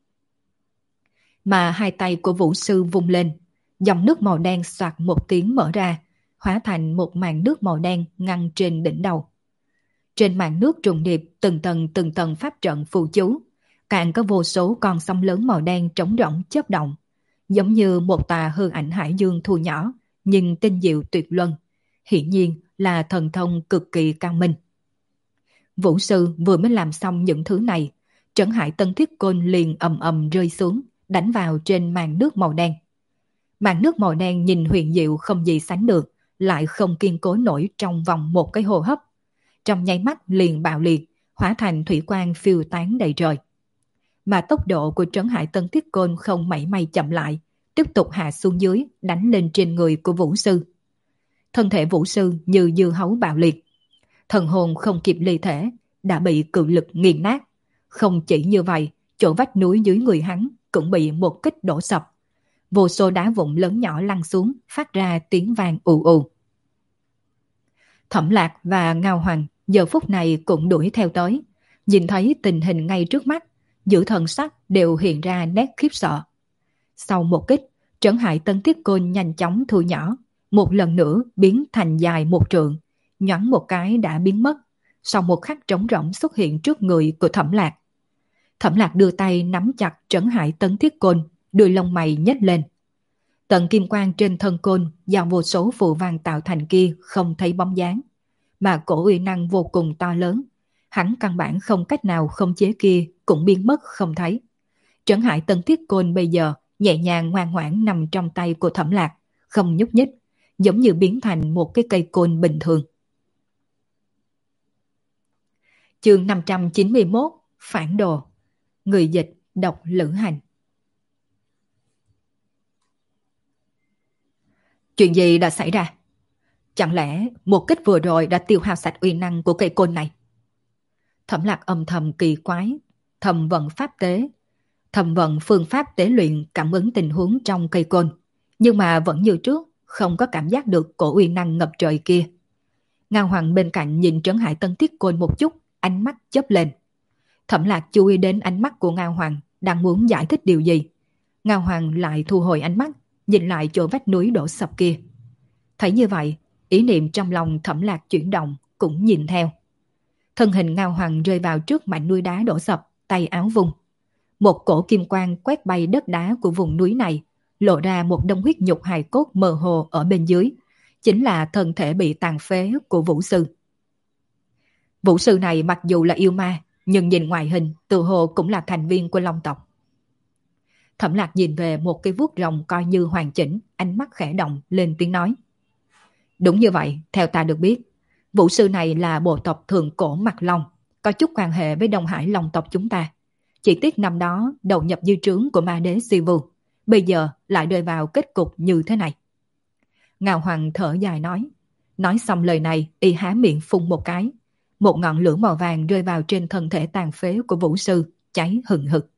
Mà hai tay của Vũ Sư vung lên, dòng nước màu đen xoạt một tiếng mở ra, hóa thành một màn nước màu đen ngăn trên đỉnh đầu. Trên màn nước trùng điệp từng tầng pháp trận phù chú, càng có vô số con sông lớn màu đen trống rỗng chớp động, giống như một tà hư ảnh hải dương thu nhỏ, nhưng tinh diệu tuyệt luân, hiển nhiên là thần thông cực kỳ cao minh. Vũ Sư vừa mới làm xong những thứ này, Trấn Hải Tân Thiết Côn liền ầm ầm rơi xuống, đánh vào trên màn nước màu đen. Màn nước màu đen nhìn huyền diệu không gì sánh được, lại không kiên cố nổi trong vòng một cái hô hấp. Trong nháy mắt liền bạo liệt, hóa thành thủy quang phiêu tán đầy trời. Mà tốc độ của Trấn Hải Tân Thiết Côn không mảy may chậm lại, tiếp tục hạ xuống dưới, đánh lên trên người của Vũ Sư. Thân thể Vũ Sư như dưa hấu bạo liệt. Thần hồn không kịp ly thể, đã bị cự lực nghiền nát. Không chỉ như vậy, chỗ vách núi dưới người hắn cũng bị một kích đổ sập. Vô số đá vụn lớn nhỏ lăn xuống, phát ra tiếng vang ù ù. Thẩm Lạc và Ngao Hoàng giờ phút này cũng đuổi theo tới. Nhìn thấy tình hình ngay trước mắt, giữa thần sắc đều hiện ra nét khiếp sợ. Sau một kích, Trấn Hải Tân Thiết Côn nhanh chóng thu nhỏ, một lần nữa biến thành dài 1 trượng, nhoáng một cái đã biến mất, sau một khắc trống rỗng xuất hiện trước người của Thẩm Lạc. Thẩm Lạc đưa tay nắm chặt Trấn Hải Tân Thiết Côn, đuôi lông mày nhếch lên. Tận kim quang trên thân côn do vô số phù văn tạo thành kia không thấy bóng dáng, mà cổ uy năng vô cùng to lớn, hắn căn bản không cách nào khống chế kia cũng biến mất không thấy. Trấn Hải Tân Thiết Côn bây giờ nhẹ nhàng ngoan ngoãn nằm trong tay của Thẩm Lạc, không nhúc nhích, giống như biến thành một cái cây côn bình thường. Chương 591 Phản đồ. Người dịch độc Lữ Hành. Chuyện gì đã xảy ra? Chẳng lẽ một kích vừa rồi đã tiêu hao sạch uy năng của cây côn này? Thẩm Lạc âm thầm kỳ quái, thầm vận phương pháp tế luyện cảm ứng tình huống trong cây côn, nhưng mà vẫn như trước, không có cảm giác được cổ uy năng ngập trời kia. Ngao Hoàng bên cạnh nhìn Trấn Hải Tân Thiết Côn một chút, ánh mắt chớp lên. Thẩm Lạc chú ý đến ánh mắt của Ngao Hoàng, đang muốn giải thích điều gì. Ngao Hoàng lại thu hồi ánh mắt, nhìn lại chỗ vách núi đổ sập kia. Thấy như vậy, ý niệm trong lòng Thẩm Lạc chuyển động, cũng nhìn theo. Thân hình Ngao Hoàng rơi vào trước mảnh núi đá đổ sập, tay áo vung. Một cổ kim quang quét bay đất đá của vùng núi này, lộ ra một đống huyết nhục hài cốt mơ hồ ở bên dưới, chính là thân thể bị tàn phế của Vũ Sư. Vũ Sư này mặc dù là yêu ma, nhưng nhìn ngoại hình tự hồ cũng là thành viên của Long tộc. Thẩm Lạc nhìn về một cái vuốt rồng coi như hoàn chỉnh, ánh mắt khẽ động lên tiếng nói. Đúng như vậy, theo ta được biết, Vũ Sư này là bộ tộc thượng cổ Mặt Long, có chút quan hệ với Đông Hải Long tộc chúng ta. Chỉ tiếc năm đó đầu nhập dư trướng của ma đế Sivu, bây giờ lại rơi vào kết cục như thế này. Ngao Hoàng thở dài nói, Nói xong lời này, y há miệng phun một cái. Một ngọn lửa màu vàng rơi vào trên thân thể tàn phế của vũ sư, cháy hừng hực.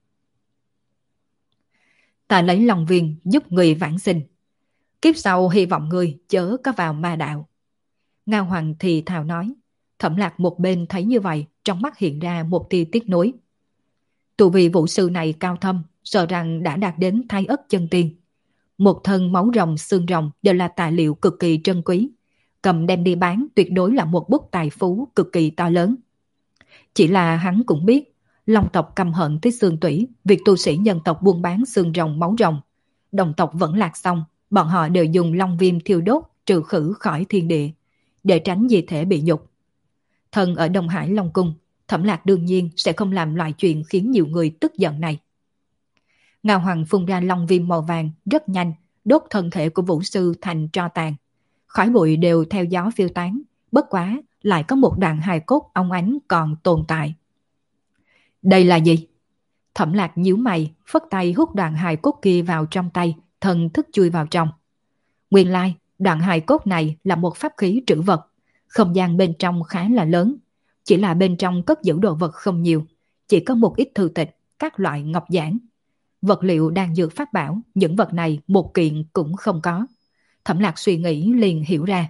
Ta lấy long viên giúp người vãng sinh. Kiếp sau hy vọng người chớ có vào ma đạo. Ngao Hoàng thì thào nói. Thẩm Lạc một bên thấy như vậy, trong mắt hiện ra một tia tiếc nuối. Tu vi vũ sư này cao thâm, sợ rằng đã đạt đến thái ất chân tiên. Một thân máu rồng xương rồng đều là tài liệu cực kỳ trân quý. Cầm đem đi bán tuyệt đối là một bút tài phú cực kỳ to lớn. Chỉ là hắn cũng biết, Long tộc căm hận tới xương tủy, việc tu sĩ nhân tộc buôn bán xương rồng máu rồng. Đồng tộc vẫn lạc xong, bọn họ đều dùng long viêm thiêu đốt trừ khử khỏi thiên địa, để tránh di thể bị nhục. Thần ở Đông Hải Long Cung, Thẩm Lạc đương nhiên sẽ không làm loại chuyện khiến nhiều người tức giận này. Ngao Hoàng phun ra long viêm màu vàng rất nhanh, đốt thân thể của vũ sư thành tro tàn. Khói bụi đều theo gió phiêu tán, bất quá lại có một đoạn hài cốt óng ánh còn tồn tại. Đây là gì? Thẩm Lạc nhíu mày, phất tay hút đoạn hài cốt kia vào trong tay, thần thức chui vào trong. Nguyên lai, đoạn hài cốt này là một pháp khí trữ vật, không gian bên trong khá là lớn, chỉ là bên trong cất giữ đồ vật không nhiều, chỉ có một ít thư tịch, các loại ngọc giản. Vật liệu đang dược pháp bảo, những vật này một kiện cũng không có. Thẩm Lạc suy nghĩ liền hiểu ra.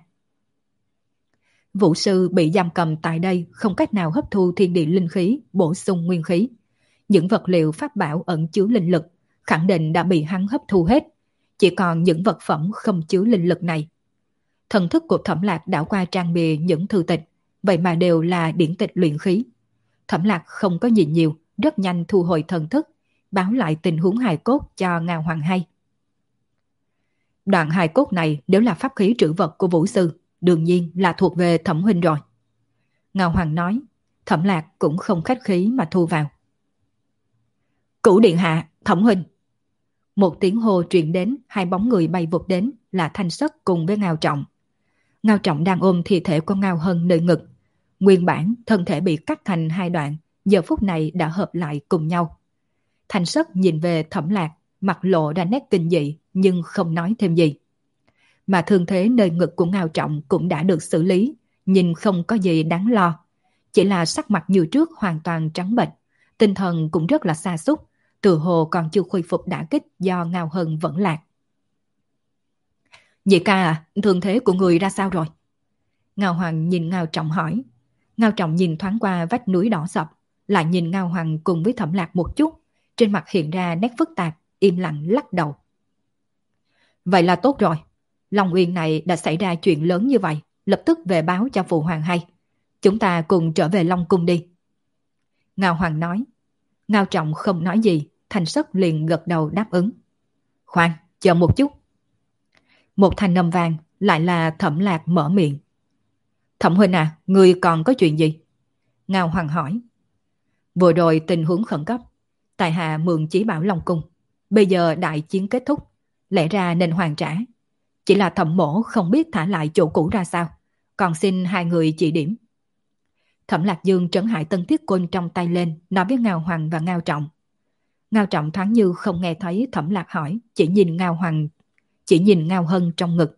Vũ sư bị giam cầm tại đây không cách nào hấp thu thiên địa linh khí, bổ sung nguyên khí. Những vật liệu pháp bảo ẩn chứa linh lực, khẳng định đã bị hắn hấp thu hết. Chỉ còn những vật phẩm không chứa linh lực này. Thần thức của Thẩm Lạc đảo qua trang bìa những thư tịch, vậy mà đều là điển tịch luyện khí. Thẩm Lạc không có nhìn nhiều, rất nhanh thu hồi thần thức, báo lại tình huống hài cốt cho Ngao Hoàng hay. Đoạn hài cốt này nếu là pháp khí trữ vật của vũ sư, đương nhiên là thuộc về Thẩm huynh rồi. Ngao Hoàng nói, Thẩm Lạc cũng không khách khí mà thu vào. Cửu điện hạ, Thẩm huynh. Một tiếng hô truyền đến, hai bóng người bay vụt đến là Thanh Sất cùng với Ngao Trọng. Ngao Trọng đang ôm thi thể của Ngao Hân nơi ngực. Nguyên bản thân thể bị cắt thành hai đoạn, giờ phút này đã hợp lại cùng nhau. Thanh Sất nhìn về Thẩm Lạc, mặt lộ ra nét kinh dị nhưng không nói thêm gì. Mà thương thế nơi ngực của Ngao Trọng cũng đã được xử lý, nhìn không có gì đáng lo. Chỉ là sắc mặt như trước hoàn toàn trắng bệch, tinh thần cũng rất là sa sút, tự hồ còn chưa khôi phục đả kích do Ngao Hân vẫn lạc. Nhị ca à, thương thế của người ra sao rồi? Ngao Hoàng nhìn Ngao Trọng hỏi. Ngao Trọng nhìn thoáng qua vách núi đỏ sập, lại nhìn Ngao Hoàng cùng với Thẩm Lạc một chút, trên mặt hiện ra nét phức tạp, im lặng lắc đầu. Vậy là tốt rồi, Long Uyên này đã xảy ra chuyện lớn như vậy, lập tức về báo cho phụ hoàng hay. Chúng ta cùng trở về Long Cung đi. Ngao Hoàng nói. Ngao Trọng không nói gì, Thanh Sất liền gật đầu đáp ứng. Khoan, chờ một chút. Một thanh âm vang, lại là Thẩm Lạc mở miệng. Thẩm huynh à, ngươi còn có chuyện gì? Ngao Hoàng hỏi. Vừa rồi tình huống khẩn cấp, tại hạ mượn chỉ bảo Long Cung. Bây giờ đại chiến kết thúc, lẽ ra nên hoàn trả. Chỉ là Thẩm mỗ không biết thả lại chỗ cũ ra sao, còn xin hai người chỉ điểm. Thẩm Lạc Dương trấn hải tân thiết côn trong tay lên, nói với Ngao Hoàng và Ngao Trọng. Ngao Trọng thoáng như không nghe thấy Thẩm Lạc hỏi, chỉ nhìn Ngao Hân trong ngực.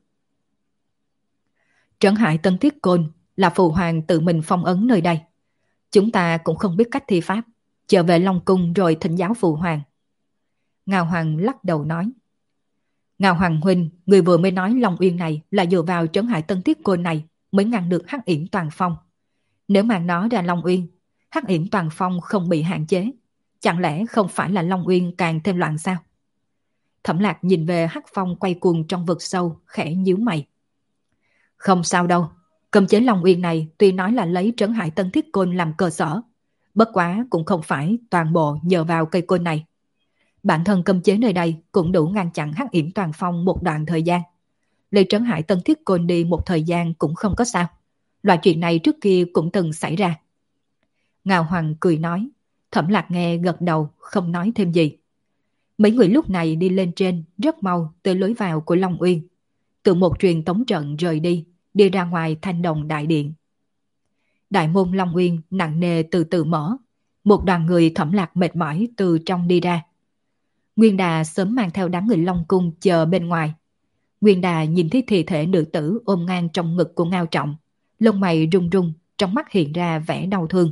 Trấn hải tân thiết côn là phụ hoàng tự mình phong ấn nơi đây. Chúng ta cũng không biết cách thi pháp, trở về Long Cung rồi thỉnh giáo phụ hoàng. Ngao Hoàng lắc đầu nói. Ngao Hoàng huynh, người vừa mới nói Long Uyên này là dựa vào trấn hải tân thiết côn này mới ngăn được Hắc Yểm Toàn Phong. Nếu mang nó ra Long Uyên, Hắc Yểm Toàn Phong không bị hạn chế, chẳng lẽ không phải là Long Uyên càng thêm loạn sao? Thẩm Lạc nhìn về Hắc Phong quay cuồng trong vực sâu, khẽ nhíu mày. Không sao đâu, cấm chế Long Uyên này tuy nói là lấy trấn hải tân thiết côn làm cơ sở, bất quá cũng không phải toàn bộ nhờ vào cây côn này. Bản thân cấm chế nơi đây cũng đủ ngăn chặn Hắc Yểm Toàn Phong một đoạn thời gian. Lấy trấn hải tân thiết côn đi một thời gian cũng không có sao. Loại chuyện này trước kia cũng từng xảy ra. Ngao Hoàng cười nói. Thẩm Lạc nghe gật đầu, không nói thêm gì. Mấy người lúc này đi lên trên, rất mau tới lối vào của Long Uyên. Từ một truyền tống trận rời đi ra ngoài Thanh Đồng Đại Điện. Đại môn Long Uyên nặng nề từ từ mở. Một đoàn người Thẩm Lạc mệt mỏi từ trong đi ra. Nguyên Đà sớm mang theo đám người Long Cung chờ bên ngoài. Nguyên Đà nhìn thấy thi thể nữ tử ôm ngang trong ngực của Ngao Trọng, lông mày run run, trong mắt hiện ra vẻ đau thương.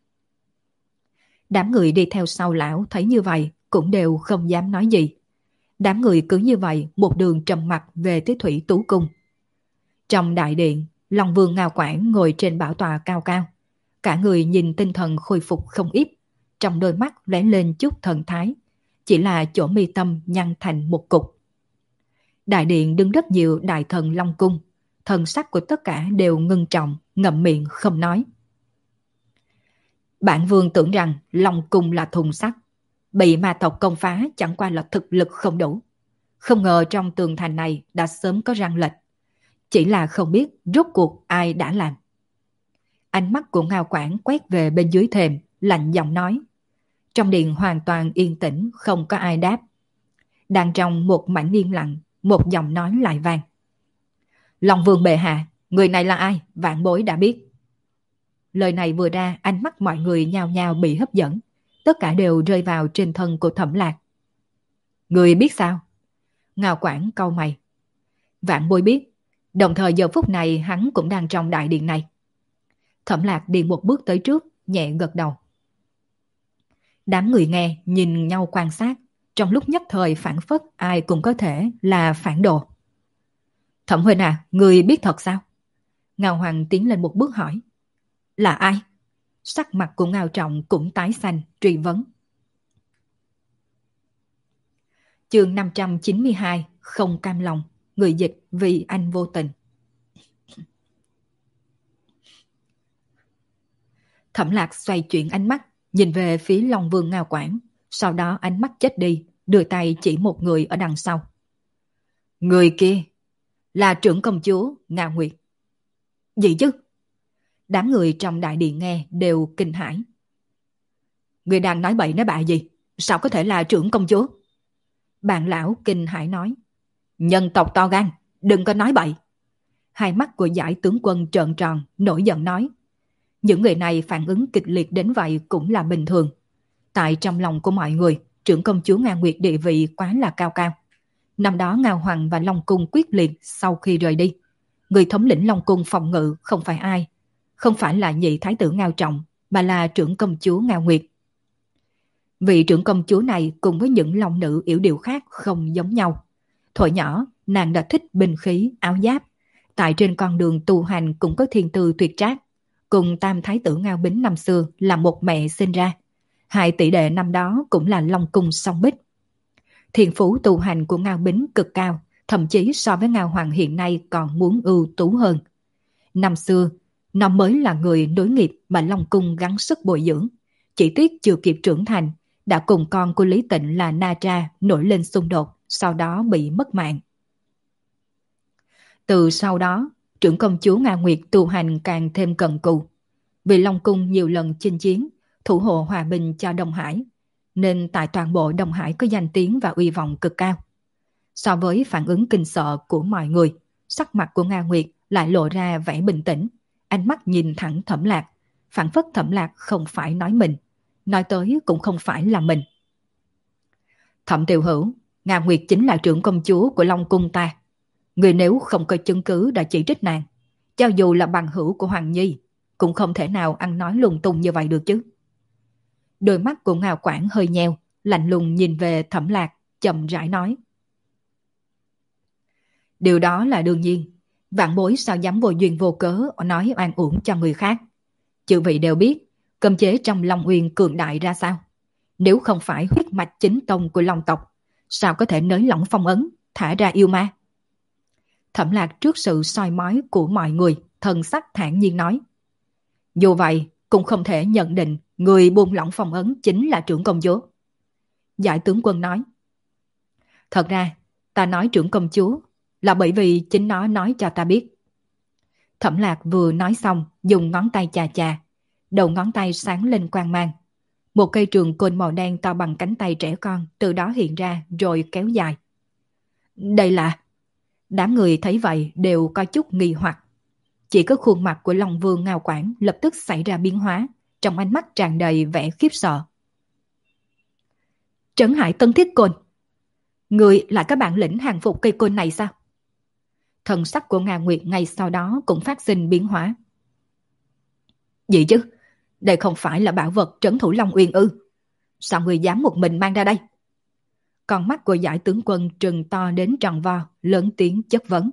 Đám người đi theo sau lão thấy như vậy cũng đều không dám nói gì. Đám người cứ như vậy một đường trầm mặc về tới Thủy Tú Cung. Trong đại điện, Long Vương Ngao Quảng ngồi trên bảo tọa cao cao. Cả người nhìn tinh thần khôi phục không ít, trong đôi mắt lóe lên chút thần thái, chỉ là chỗ mi tâm nhăn thành một cục. Đại điện đứng rất nhiều đại thần Long Cung, thần sắc của tất cả đều ngưng trọng, ngậm miệng không nói. Bản vương tưởng rằng Long Cung là thùng sắt, bị ma tộc công phá chẳng qua là thực lực không đủ. Không ngờ trong tường thành này đã sớm có răng lệch. Chỉ là không biết rốt cuộc ai đã làm. Ánh mắt của Ngao Quảng quét về bên dưới thềm, lạnh giọng nói. Trong điện hoàn toàn yên tĩnh, không có ai đáp. Đang trong một mảnh yên lặng, một giọng nói lại vang. Long Vương bệ hạ, người này là ai? Vạn bối đã biết. Lời này vừa ra, ánh mắt mọi người nhao nhao bị hấp dẫn. Tất cả đều rơi vào trên thân của Thẩm Lạc. Người biết sao? Ngao Quảng cau mày. Vạn bối biết. Đồng thời giờ phút này hắn cũng đang trong đại điện này. Thẩm Lạc đi một bước tới trước, nhẹ gật đầu. Đám người nghe, nhìn nhau quan sát. Trong lúc nhất thời phản phất ai cũng có thể là phản đồ. Thẩm huynh à, người biết thật sao? Ngao Hoàng tiến lên một bước hỏi. Là ai? Sắc mặt của Ngao Trọng cũng tái xanh, truy vấn. Chương 592, không cam lòng. Người dịch vì anh vô tình. Thẩm Lạc xoay chuyển ánh mắt, nhìn về phía Long Vương Ngao Quảng, sau đó ánh mắt chết đi, đưa tay chỉ một người ở đằng sau. Người kia là trưởng công chúa Ngao Nguyệt. Gì chứ? Đám người trong đại điện nghe đều kinh hãi. Người đang nói bậy nói bạ gì? Sao có thể là trưởng công chúa? Bạn lão kinh hãi nói. Nhân tộc to gan, đừng có nói bậy. Hai mắt của giải tướng quân trợn tròn, nổi giận nói. Những người này phản ứng kịch liệt đến vậy cũng là bình thường. Tại trong lòng của mọi người, trưởng công chúa Ngao Nguyệt địa vị quá là cao cao. Năm đó Ngao Hoàng và Long Cung quyết liệt sau khi rời đi. Người thống lĩnh Long Cung phòng ngự không phải ai, không phải là nhị thái tử Ngao Trọng, mà là trưởng công chúa Ngao Nguyệt. Vị trưởng công chúa này cùng với những long nữ yểu điệu khác không giống nhau. Thuở nhỏ, nàng đã thích binh khí, áo giáp. Tại trên con đường tu hành cũng có thiên tư tuyệt trác. Cùng tam thái tử Ngao Bính năm xưa là một mẹ sinh ra. Hai tỷ đệ năm đó cũng là Long Cung song bích. Thiên phú tu hành của Ngao Bính cực cao, thậm chí so với Ngao Hoàng hiện nay còn muốn ưu tú hơn. Năm xưa, nó mới là người nối nghiệp mà Long Cung gắng sức bồi dưỡng. Chỉ tiếc chưa kịp trưởng thành, đã cùng con của Lý Tịnh là Na Tra nổi lên xung đột, sau đó bị mất mạng. Từ sau đó, trưởng công chúa Nga Nguyệt tu hành càng thêm cần cù. Vì Long Cung nhiều lần chinh chiến, thủ hộ hòa bình cho Đông Hải, nên tại toàn bộ Đông Hải có danh tiếng và uy vọng cực cao. So với phản ứng kinh sợ của mọi người, sắc mặt của Nga Nguyệt lại lộ ra vẻ bình tĩnh, ánh mắt nhìn thẳng Thẩm Lạc, phản phất Thẩm Lạc không phải nói mình, nói tới cũng không phải là mình. Thẩm Tiểu Hữu, Nga Nguyệt chính là trưởng công chúa của Long Cung ta. Người nếu không có chứng cứ đã chỉ trích nàng, cho dù là bằng hữu của Hoàng Nhi, cũng không thể nào ăn nói lung tung như vậy được chứ. Đôi mắt của Ngao Quảng hơi nheo, lạnh lùng nhìn về Thẩm Lạc, chậm rãi nói. Điều đó là đương nhiên, vạn bối sao dám vô duyên vô cớ nói oan uổng cho người khác. Chư vị đều biết, cấm chế trong Long Uyên cường đại ra sao. Nếu không phải huyết mạch chính tông của Long tộc, sao có thể nới lỏng phong ấn, thả ra yêu ma? Thẩm Lạc trước sự soi mói của mọi người, thần sắc thản nhiên nói. Dù vậy, cũng không thể nhận định người buông lỏng phong ấn chính là trưởng công chúa. Giải tướng quân nói. Thật ra, ta nói trưởng công chúa là bởi vì chính nó nói cho ta biết. Thẩm Lạc vừa nói xong, dùng ngón tay chà chà, đầu ngón tay sáng lên quang mang. Một cây trường côn màu đen to bằng cánh tay trẻ con từ đó hiện ra rồi kéo dài. Đây là... Đám người thấy vậy đều có chút nghi hoặc. Chỉ có khuôn mặt của Long Vương Ngao Quảng lập tức xảy ra biến hóa, trong ánh mắt tràn đầy vẻ khiếp sợ. Trấn Hải Tân Thiết Côn, người lại có bản lĩnh hàng phục cây côn này sao? Thần sắc của Nga Nguyệt ngay sau đó cũng phát sinh biến hóa. Gì chứ? Đây không phải là bảo vật trấn thủ Long Uyên ư? Sao người dám một mình mang ra đây? Con mắt của Giải tướng quân trừng to đến tròn vo, lớn tiếng chất vấn.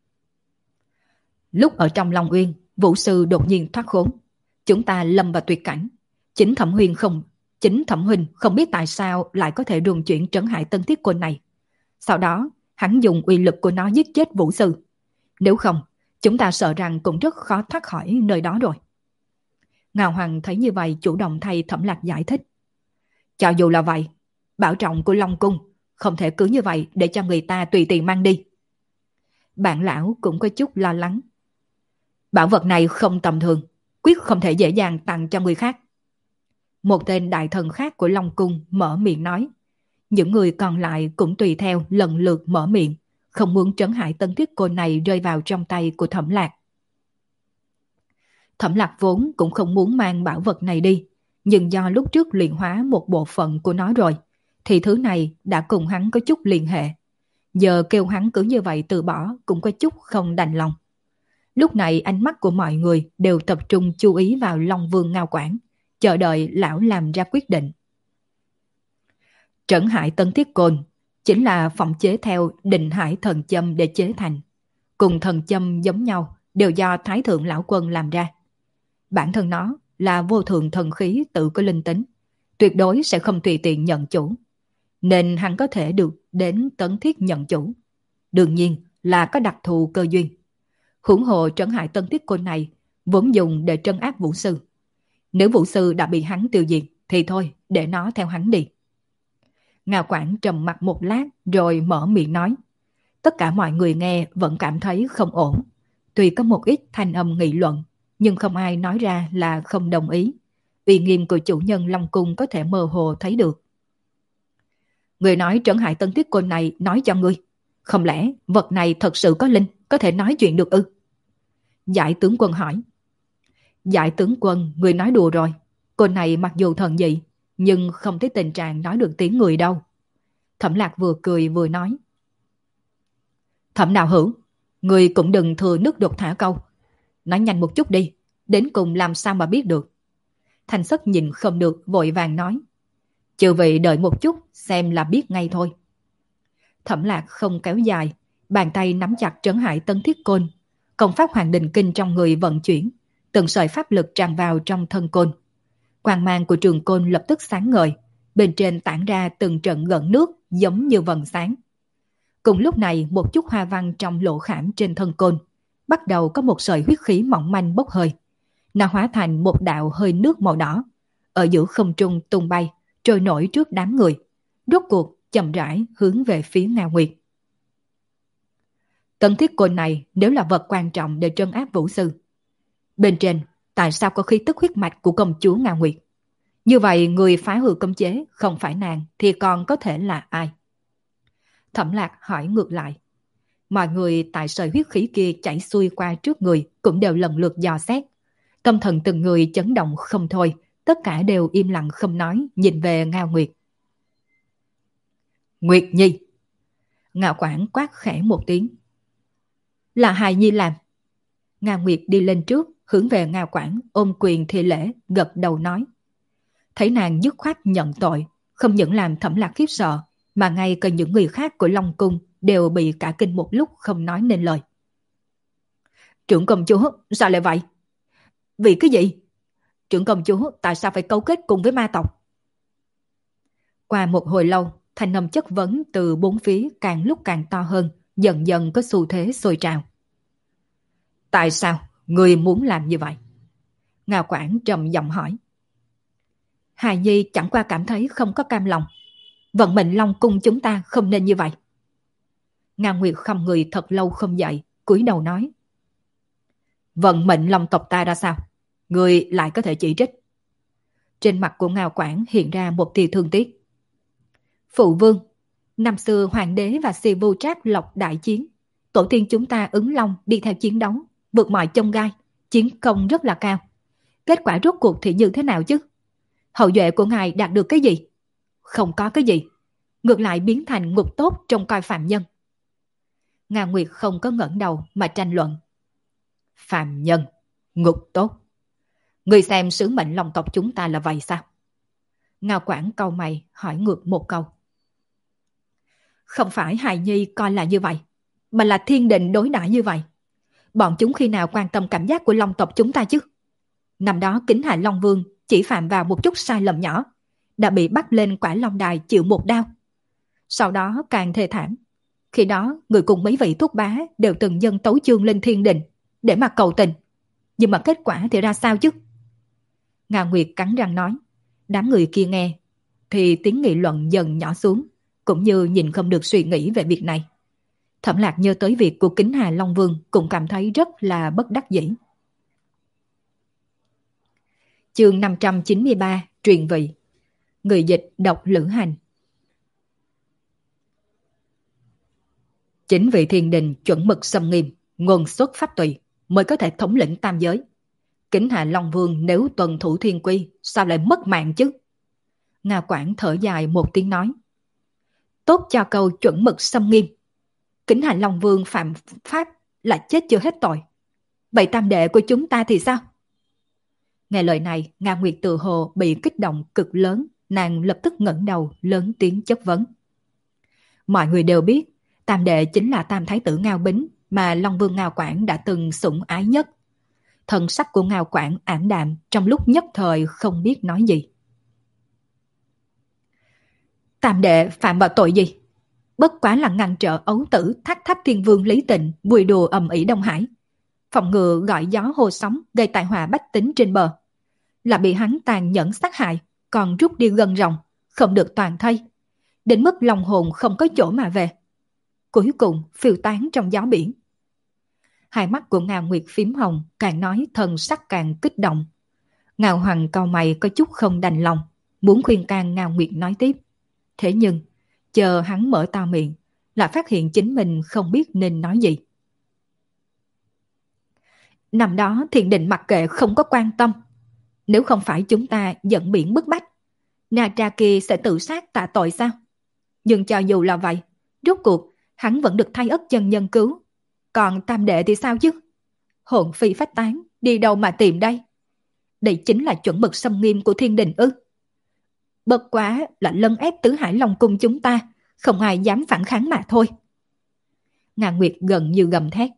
Lúc ở trong Long Uyên, Vũ sư đột nhiên thoát khốn. Chúng ta lâm vào tuyệt cảnh. Chính Thẩm Huynh không biết tại sao lại có thể rung chuyển trấn hại Tân Thiết Côn này. Sau đó, hắn dùng uy lực của nó giết chết Vũ sư. Nếu không, chúng ta sợ rằng cũng rất khó thoát khỏi nơi đó rồi. Ngao Hoàng thấy như vậy chủ động thay Thẩm Lạc giải thích. Cho dù là vậy, bảo trọng của Long Cung không thể cứ như vậy để cho người ta tùy tiện mang đi. Bạn lão cũng có chút lo lắng. Bảo vật này không tầm thường, quyết không thể dễ dàng tặng cho người khác. Một tên đại thần khác của Long Cung mở miệng nói. Những người còn lại cũng tùy theo lần lượt mở miệng, không muốn trấn hại Tân Thiết Côn này rơi vào trong tay của Thẩm Lạc. Thẩm Lạc vốn cũng không muốn mang bảo vật này đi, nhưng do lúc trước luyện hóa một bộ phận của nó rồi, thì thứ này đã cùng hắn có chút liên hệ. Giờ kêu hắn cứ như vậy từ bỏ cũng có chút không đành lòng. Lúc này ánh mắt của mọi người đều tập trung chú ý vào Long Vương Ngao Quảng, chờ đợi lão làm ra quyết định. Trấn hại Tân Thiết Côn chính là phỏng chế theo Định Hải thần châm để chế thành. Cùng thần châm giống nhau đều do Thái Thượng Lão Quân làm ra. Bản thân nó là vô thượng thần khí tự có linh tính, tuyệt đối sẽ không tùy tiện nhận chủ. Nên hắn có thể được đến Tấn Thiết nhận chủ. Đương nhiên là có đặc thù cơ duyên. Huống hồ trấn hại Tân Thiết Côn này vốn dùng để trấn áp Vũ sư. Nếu Vũ sư đã bị hắn tiêu diệt thì thôi, để nó theo hắn đi. Ngao Quảng trầm mặt một lát rồi mở miệng nói. Tất cả mọi người nghe vẫn cảm thấy không ổn. Tuy có một ít thanh âm nghị luận, nhưng không ai nói ra là không đồng ý. Uy nghiêm của chủ nhân Long Cung có thể mơ hồ thấy được. Người nói trấn hại Tân Thiết Côn này nói cho ngươi. Không lẽ vật này thật sự có linh, có thể nói chuyện được ư? Giải tướng quân hỏi. Giải tướng quân, người nói đùa rồi. Côn này mặc dù thần dị, nhưng không thấy tình trạng nói được tiếng người đâu. Thẩm Lạc vừa cười vừa nói. Thẩm Đạo Hữu, người cũng đừng thừa nước đục thả câu. Nói nhanh một chút đi, đến cùng làm sao mà biết được. Thanh Sất nhìn không được vội vàng nói. Chư vị đợi một chút xem là biết ngay thôi. Thẩm Lạc không kéo dài, bàn tay nắm chặt trấn hại Tân Thiết Côn. Công pháp Hoàng Đình Kinh trong người vận chuyển, từng sợi pháp lực tràn vào trong thân côn. Quang mang của trường côn lập tức sáng ngời, bên trên tản ra từng trận gợn nước giống như vầng sáng. Cùng lúc này một chút hoa văn trong lỗ khảm trên thân côn, bắt đầu có một sợi huyết khí mỏng manh bốc hơi. Nó hóa thành một đạo hơi nước màu đỏ, ở giữa không trung tung bay, trôi nổi trước đám người, rốt cuộc chậm rãi hướng về phía Ngao Nguyệt. Tân Thiết Côn này nếu là vật quan trọng để trấn áp Vũ sư. Bên trên, tại sao có khí tức huyết mạch của công chúa Ngao Nguyệt? Như vậy người phá hư cấm chế không phải nàng thì còn có thể là ai? Thẩm Lạc hỏi ngược lại. Mọi người tại sợi huyết khí kia chảy xuôi qua trước người cũng đều lần lượt dò xét. Tâm thần từng người chấn động không thôi, tất cả đều im lặng không nói, nhìn về Ngao Nguyệt. Nguyệt Nhi! Ngao Quảng quát khẽ một tiếng. Là Hài Nhi làm. Ngao Nguyệt đi lên trước, hướng về Ngao Quảng ôm quyền thi lễ, gật đầu nói. Thấy nàng dứt khoát nhận tội, không những làm Thẩm Lạc khiếp sợ, mà ngay cả những người khác của Long Cung đều bị cả kinh một lúc không nói nên lời. Trưởng công chúa, sao lại vậy? Vì cái gì? Trưởng công chúa tại sao phải cấu kết cùng với ma tộc? Qua một hồi lâu, thanh âm chất vấn từ bốn phía càng lúc càng to hơn, dần dần có xu thế sôi trào. Tại sao người muốn làm như vậy? Ngao Quảng trầm giọng hỏi. Hài Nhi chẳng qua cảm thấy không có cam lòng. Vận mệnh Long Cung chúng ta không nên như vậy. Ngao Nguyệt không người thật lâu không dậy, cúi đầu nói. Vận mệnh Long tộc ta ra sao? Người lại có thể chỉ trích. Trên mặt của Ngao Quảng hiện ra một tia thương tiếc. Phụ vương, năm xưa hoàng đế và Si Vu Trác lộc đại chiến. Tổ tiên chúng ta ứng long đi theo chiến đấu, vượt mọi chông gai, chiến công rất là cao. Kết quả rốt cuộc thì như thế nào chứ? Hậu duệ của ngài đạt được cái gì? Không có cái gì. Ngược lại biến thành ngục tốt trong coi phạm nhân. Nga Nguyệt không có ngẩng đầu mà tranh luận. Phàm nhân, ngục tốt. Ngươi xem sứ mệnh Long tộc chúng ta là vậy sao? Ngao Quảng cau mày hỏi ngược một câu. Không phải hài nhi coi là như vậy, mà là thiên định đối đãi như vậy. Bọn chúng khi nào quan tâm cảm giác của Long tộc chúng ta chứ? Năm đó Kính Hà Long Vương chỉ phạm vào một chút sai lầm nhỏ, đã bị bắt lên quả Long Đài chịu một đao. Sau đó càng thê thảm. Khi đó người cùng mấy vị thúc bá đều từng dâng tấu chương lên thiên đình để mà cầu tình. Nhưng mà kết quả thì ra sao chứ? Ngà Nguyệt cắn răng nói. Đám người kia nghe thì tiếng nghị luận dần nhỏ xuống, cũng như nhìn không được suy nghĩ về việc này. Thẩm Lạc nhớ tới việc của Kính Hà Long Vương cũng cảm thấy rất là bất đắc dĩ. Chương 593 truyền vị. Người dịch đọc Lữ Hành. Chính vì thiên đình chuẩn mực xâm nghiêm, nguồn xuất pháp tùy mới có thể thống lĩnh tam giới. Kính Hà Long Vương nếu tuân thủ thiên quy, sao lại mất mạng chứ? Nga Quảng thở dài một tiếng nói. Tốt cho câu chuẩn mực xâm nghiêm. Kính Hà Long Vương phạm pháp là chết chưa hết tội. Vậy tam đệ của chúng ta thì sao? Nghe lời này, Nga Nguyệt tự hồ bị kích động cực lớn, nàng lập tức ngẩng đầu lớn tiếng chất vấn. Mọi người đều biết, tam đệ chính là tam thái tử Ngao Bính mà Long Vương Ngao Quảng đã từng sủng ái nhất. Thần sắc của Ngao Quảng ảm đạm trong lúc nhất thời không biết nói gì. Tam đệ phạm vào tội gì? Bất quá là ngăn trở ấu tử Thác Tháp Thiên Vương Lý Tịnh vui đùa ầm ĩ Đông Hải, phòng ngừa gọi gió hô sóng gây tai họa bách tính trên bờ, là bị hắn tàn nhẫn sát hại, còn rút đi gân rồng, không được toàn thây, đến mức lòng hồn không có chỗ mà về, cuối cùng phiêu tán trong gió biển. Hai mắt của Ngao Nguyệt phím hồng, càng nói thần sắc càng kích động. Ngao Hoàng cau mày có chút không đành lòng, muốn khuyên can Ngao Nguyệt nói tiếp. Thế nhưng chờ hắn mở to miệng, lại phát hiện chính mình không biết nên nói gì. Năm đó thiền định mặc kệ không có quan tâm. Nếu không phải chúng ta dẫn biển bức bách, Na Tra kia sẽ tự sát tạ tội sao? Nhưng cho dù là vậy, rốt cuộc hắn vẫn được thay ất chân nhân cứu. Còn tam đệ thì sao chứ? Hồn phi phách tán, đi đâu mà tìm đây? Đây chính là chuẩn mực xâm nghiêm của thiên đình ư? Bất quá là lấn ép Tứ Hải Long Cung chúng ta, không ai dám phản kháng mà thôi. Ngà Nguyệt gần như gầm thét.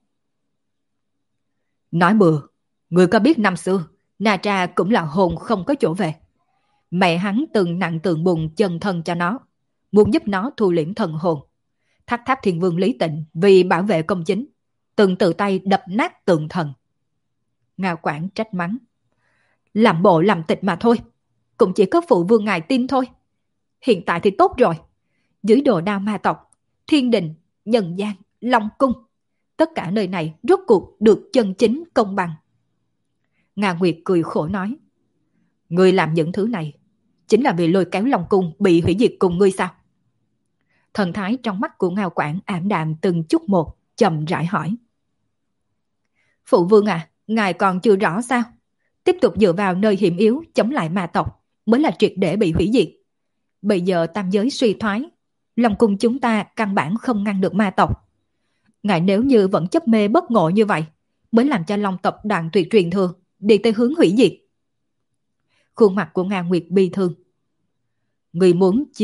Nói bừa, người có biết năm xưa, Na Tra cũng là hồn không có chỗ về. Mẹ hắn từng nặng tượng bùn chân thân cho nó, muốn giúp nó thu liễm thần hồn. Thác Tháp Thiên Vương Lý Tịnh vì bảo vệ công chính, từng tự tay đập nát tượng thần. Ngao Quảng trách mắng. Làm bộ làm tịch mà thôi, cũng chỉ có phụ vương ngài tin thôi. Hiện tại thì tốt rồi. Dưới đồ đao ma tộc, thiên đình, nhân gian, long cung, tất cả nơi này rốt cuộc được chân chính công bằng. Ngà Nguyệt cười khổ nói. Ngươi làm những thứ này chính là vì lôi kéo Long Cung bị hủy diệt cùng ngươi sao? Thần thái trong mắt của Ngao Quảng ảm đạm từng chút một, chậm rãi hỏi. Phụ vương à, ngài còn chưa rõ sao? Tiếp tục dựa vào nơi hiểm yếu chống lại ma tộc mới là triệt để bị hủy diệt. Bây giờ tam giới suy thoái, Long Cung chúng ta căn bản không ngăn được ma tộc. Ngài nếu như vẫn chấp mê bất ngộ như vậy, mới làm cho Long tộc đoạn tuyệt truyền thừa, đi tới hướng hủy diệt. Khuôn mặt của Ngao Nguyệt bi thương. Người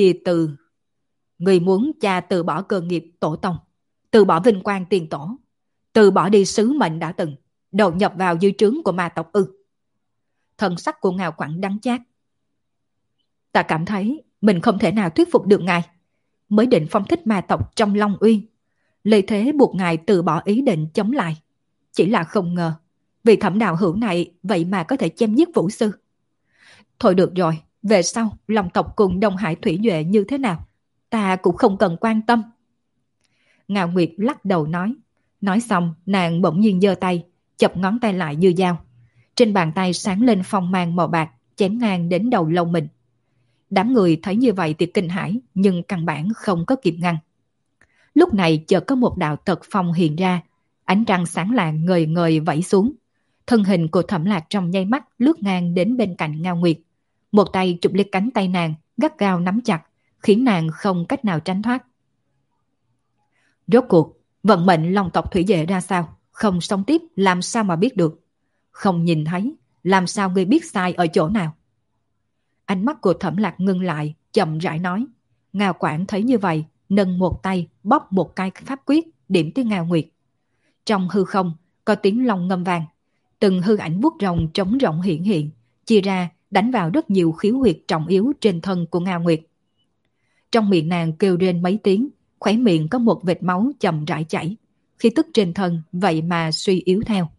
muốn cha từ bỏ cơ nghiệp tổ tông, từ bỏ vinh quang tiền tổ, từ bỏ đi sứ mệnh đã từng, đầu nhập vào dư trướng của ma tộc ư? Thần sắc của Ngao Quảng đắng chát. Ta cảm thấy mình không thể nào thuyết phục được ngài, mới định phong thích ma tộc trong Long Uyên, lợi thế buộc ngài từ bỏ ý định chống lại. Chỉ là không ngờ, vì Thẩm đạo hữu này vậy mà có thể chém giết Vũ Sư. Thôi được rồi, về sau Long tộc cùng Đông Hải Thủy Duệ như thế nào, ta cũng không cần quan tâm. Ngao Nguyệt lắc đầu nói. Nói xong, nàng bỗng nhiên giơ tay, chập ngón tay lại như dao. Trên bàn tay sáng lên phong mang màu bạc, chém ngang đến đầu lông mình. Đám người thấy như vậy thì kinh hãi, nhưng căn bản không có kịp ngăn. Lúc này chợt có một đạo tật phong hiện ra, ánh trăng sáng lạng ngời ngời vẫy xuống. Thân hình của Thẩm Lạc trong nháy mắt lướt ngang đến bên cạnh Ngao Nguyệt. Một tay chụp lấy cánh tay nàng, gắt gao nắm chặt, khiến nàng không cách nào tránh thoát. Rốt cuộc, Vận mệnh long tộc thủy vệ ra sao? Không sống tiếp làm sao mà biết được? Không nhìn thấy, làm sao ngươi biết sai ở chỗ nào? Ánh mắt của Thẩm Lạc ngưng lại, chậm rãi nói. Ngao Quảng thấy như vậy, nâng một tay, bóp một cái pháp quyết, điểm tới Ngao Nguyệt. Trong hư không, có tiếng long ngâm vang. Từng hư ảnh vuốt rồng trống rộng hiện hiện, chia ra đánh vào rất nhiều khiếu huyệt trọng yếu trên thân của Ngao Nguyệt. Trong miệng nàng kêu rên mấy tiếng, khóe miệng có một vệt máu chậm rãi chảy. Khí tức trên thân vậy mà suy yếu theo.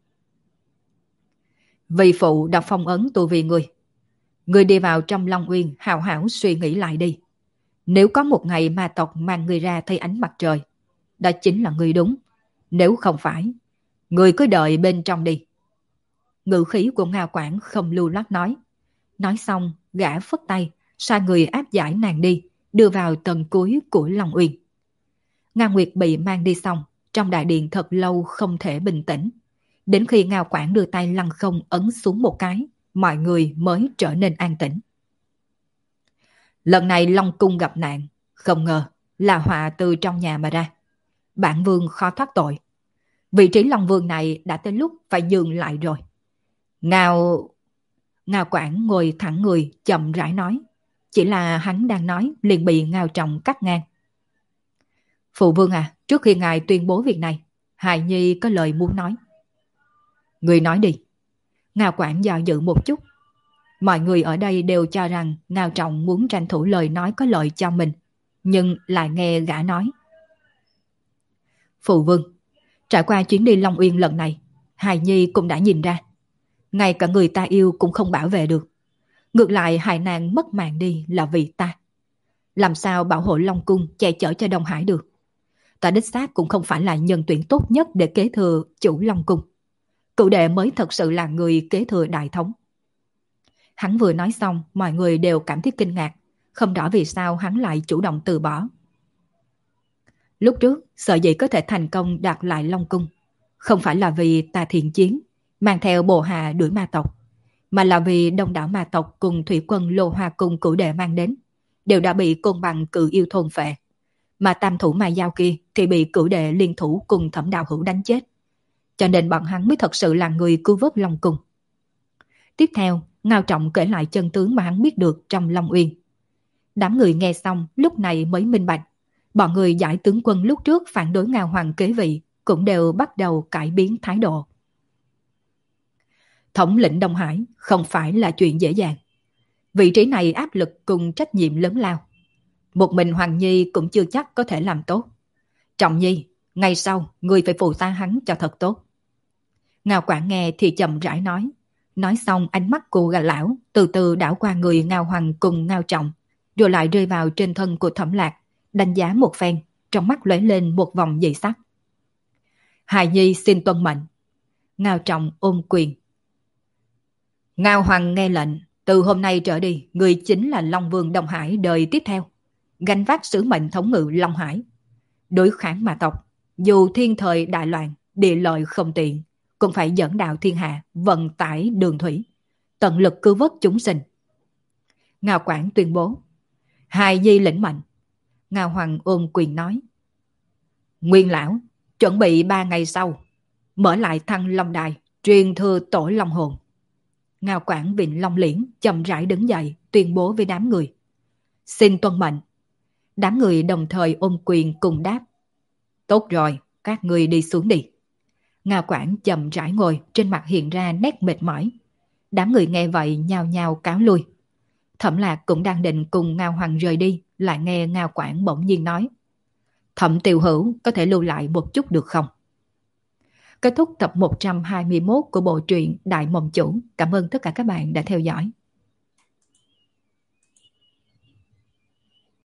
Vì phụ đã phong ấn tu vi người. Người đi vào trong Long Uyên hào hảo suy nghĩ lại đi. Nếu có một ngày ma tộc mang người ra thấy ánh mặt trời, đó chính là người đúng. Nếu không phải, người cứ đợi bên trong đi. Ngữ khí của Ngao Quảng không lưu loát nói. Nói xong, gã phất tay, sai người áp giải nàng đi, đưa vào tầng cuối của Long Uyên. Ngao Nguyệt bị mang đi xong, trong đại điện thật lâu không thể bình tĩnh. Đến khi Ngao Quảng đưa tay lăng không ấn xuống một cái, mọi người mới trở nên an tĩnh. Lần này Long Cung gặp nạn, không ngờ là họa từ trong nhà mà ra. Bản vương khó thoát tội. Vị trí Long Vương này đã tới lúc phải dừng lại rồi. Ngao Quảng ngồi thẳng người chậm rãi nói. Chỉ là hắn đang nói liền bị Ngao Trọng cắt ngang. Phụ vương à, trước khi ngài tuyên bố việc này, Hài Nhi có lời muốn nói. Người nói đi. Ngao Quảng do dự một chút. Mọi người ở đây đều cho rằng Ngao Trọng muốn tranh thủ lời nói có lợi cho mình, nhưng lại nghe gã nói. Phụ vương, trải qua chuyến đi Long Uyên lần này, Hài Nhi cũng đã nhìn ra. Ngay cả người ta yêu cũng không bảo vệ được. Ngược lại hại nàng mất mạng đi là vì ta. Làm sao bảo hộ Long Cung che chở cho Đông Hải được? Ta đích xác cũng không phải là nhân tuyển tốt nhất để kế thừa chủ Long Cung. Cửu đệ mới thật sự là người kế thừa đại thống. Hắn vừa nói xong, mọi người đều cảm thấy kinh ngạc, không rõ vì sao hắn lại chủ động từ bỏ. Lúc trước, sợ dĩ có thể thành công đạt lại Long Cung, không phải là vì ta thiện chiến, mang theo bộ hạ đuổi ma tộc, mà là vì đông đảo ma tộc cùng thủy quân Lô Hoa Cung cửu đệ mang đến, đều đã bị côn bằng cự yêu thôn phệ. Mà tam thủ ma giao kia thì bị cửu đệ liên thủ cùng Thẩm Đạo Hữu đánh chết. Cho nên bọn hắn mới thật sự là người cứu vớt Long Cung. Tiếp theo, Ngao Trọng kể lại chân tướng mà hắn biết được trong Long Uyên. Đám người nghe xong lúc này mới minh bạch. Bọn người giải tướng quân lúc trước phản đối Ngao Hoàng kế vị cũng đều bắt đầu cải biến thái độ. Thống lĩnh Đông Hải không phải là chuyện dễ dàng. Vị trí này áp lực cùng trách nhiệm lớn lao. Một mình Hoàng Nhi cũng chưa chắc có thể làm tốt. Trọng Nhi, ngày sau người phải phụ tá hắn cho thật tốt. Ngao Quảng nghe thì chậm rãi nói. Nói xong ánh mắt của gà lão từ từ đảo qua người Ngao Hoàng cùng Ngao Trọng, rồi lại rơi vào trên thân của Thẩm Lạc, đánh giá một phen, trong mắt lóe lên một vòng dị sắc. Hài Nhi xin tuân mệnh. Ngao Trọng ôm quyền. Ngao Hoàng nghe lệnh, từ hôm nay trở đi, người chính là Long Vương Đông Hải đời tiếp theo, gánh vác sứ mệnh thống ngự Long Hải. Đối kháng ma tộc, dù thiên thời đại loạn, địa lợi không tiện, cũng phải dẫn đạo thiên hạ, vận tải đường thủy, tận lực cứu vớt chúng sinh. Ngao Quảng tuyên bố. Hài Nhi lĩnh mệnh. Ngao Hoàng ôm quyền nói. Nguyên lão, chuẩn bị 3 ngày sau, mở lại Thăng Long Đài, truyền thừa tổ Long Hồn. Ngao Quảng vịnh Long Liễn chậm rãi đứng dậy, tuyên bố với đám người. Xin tuân mệnh. Đám người đồng thời ôm quyền cùng đáp. Tốt rồi, các người đi xuống đi. Ngao Quảng chậm rãi ngồi, trên mặt hiện ra nét mệt mỏi. Đám người nghe vậy nhao nhao cáo lui. Thẩm Lạc cũng đang định cùng Ngao Hoàng rời đi, lại nghe Ngao Quảng bỗng nhiên nói. Thẩm Tiểu Hữu có thể lưu lại một chút được không? Kết thúc tập 121 của bộ truyện Đại Mộng Chủ. Cảm ơn tất cả các bạn đã theo dõi.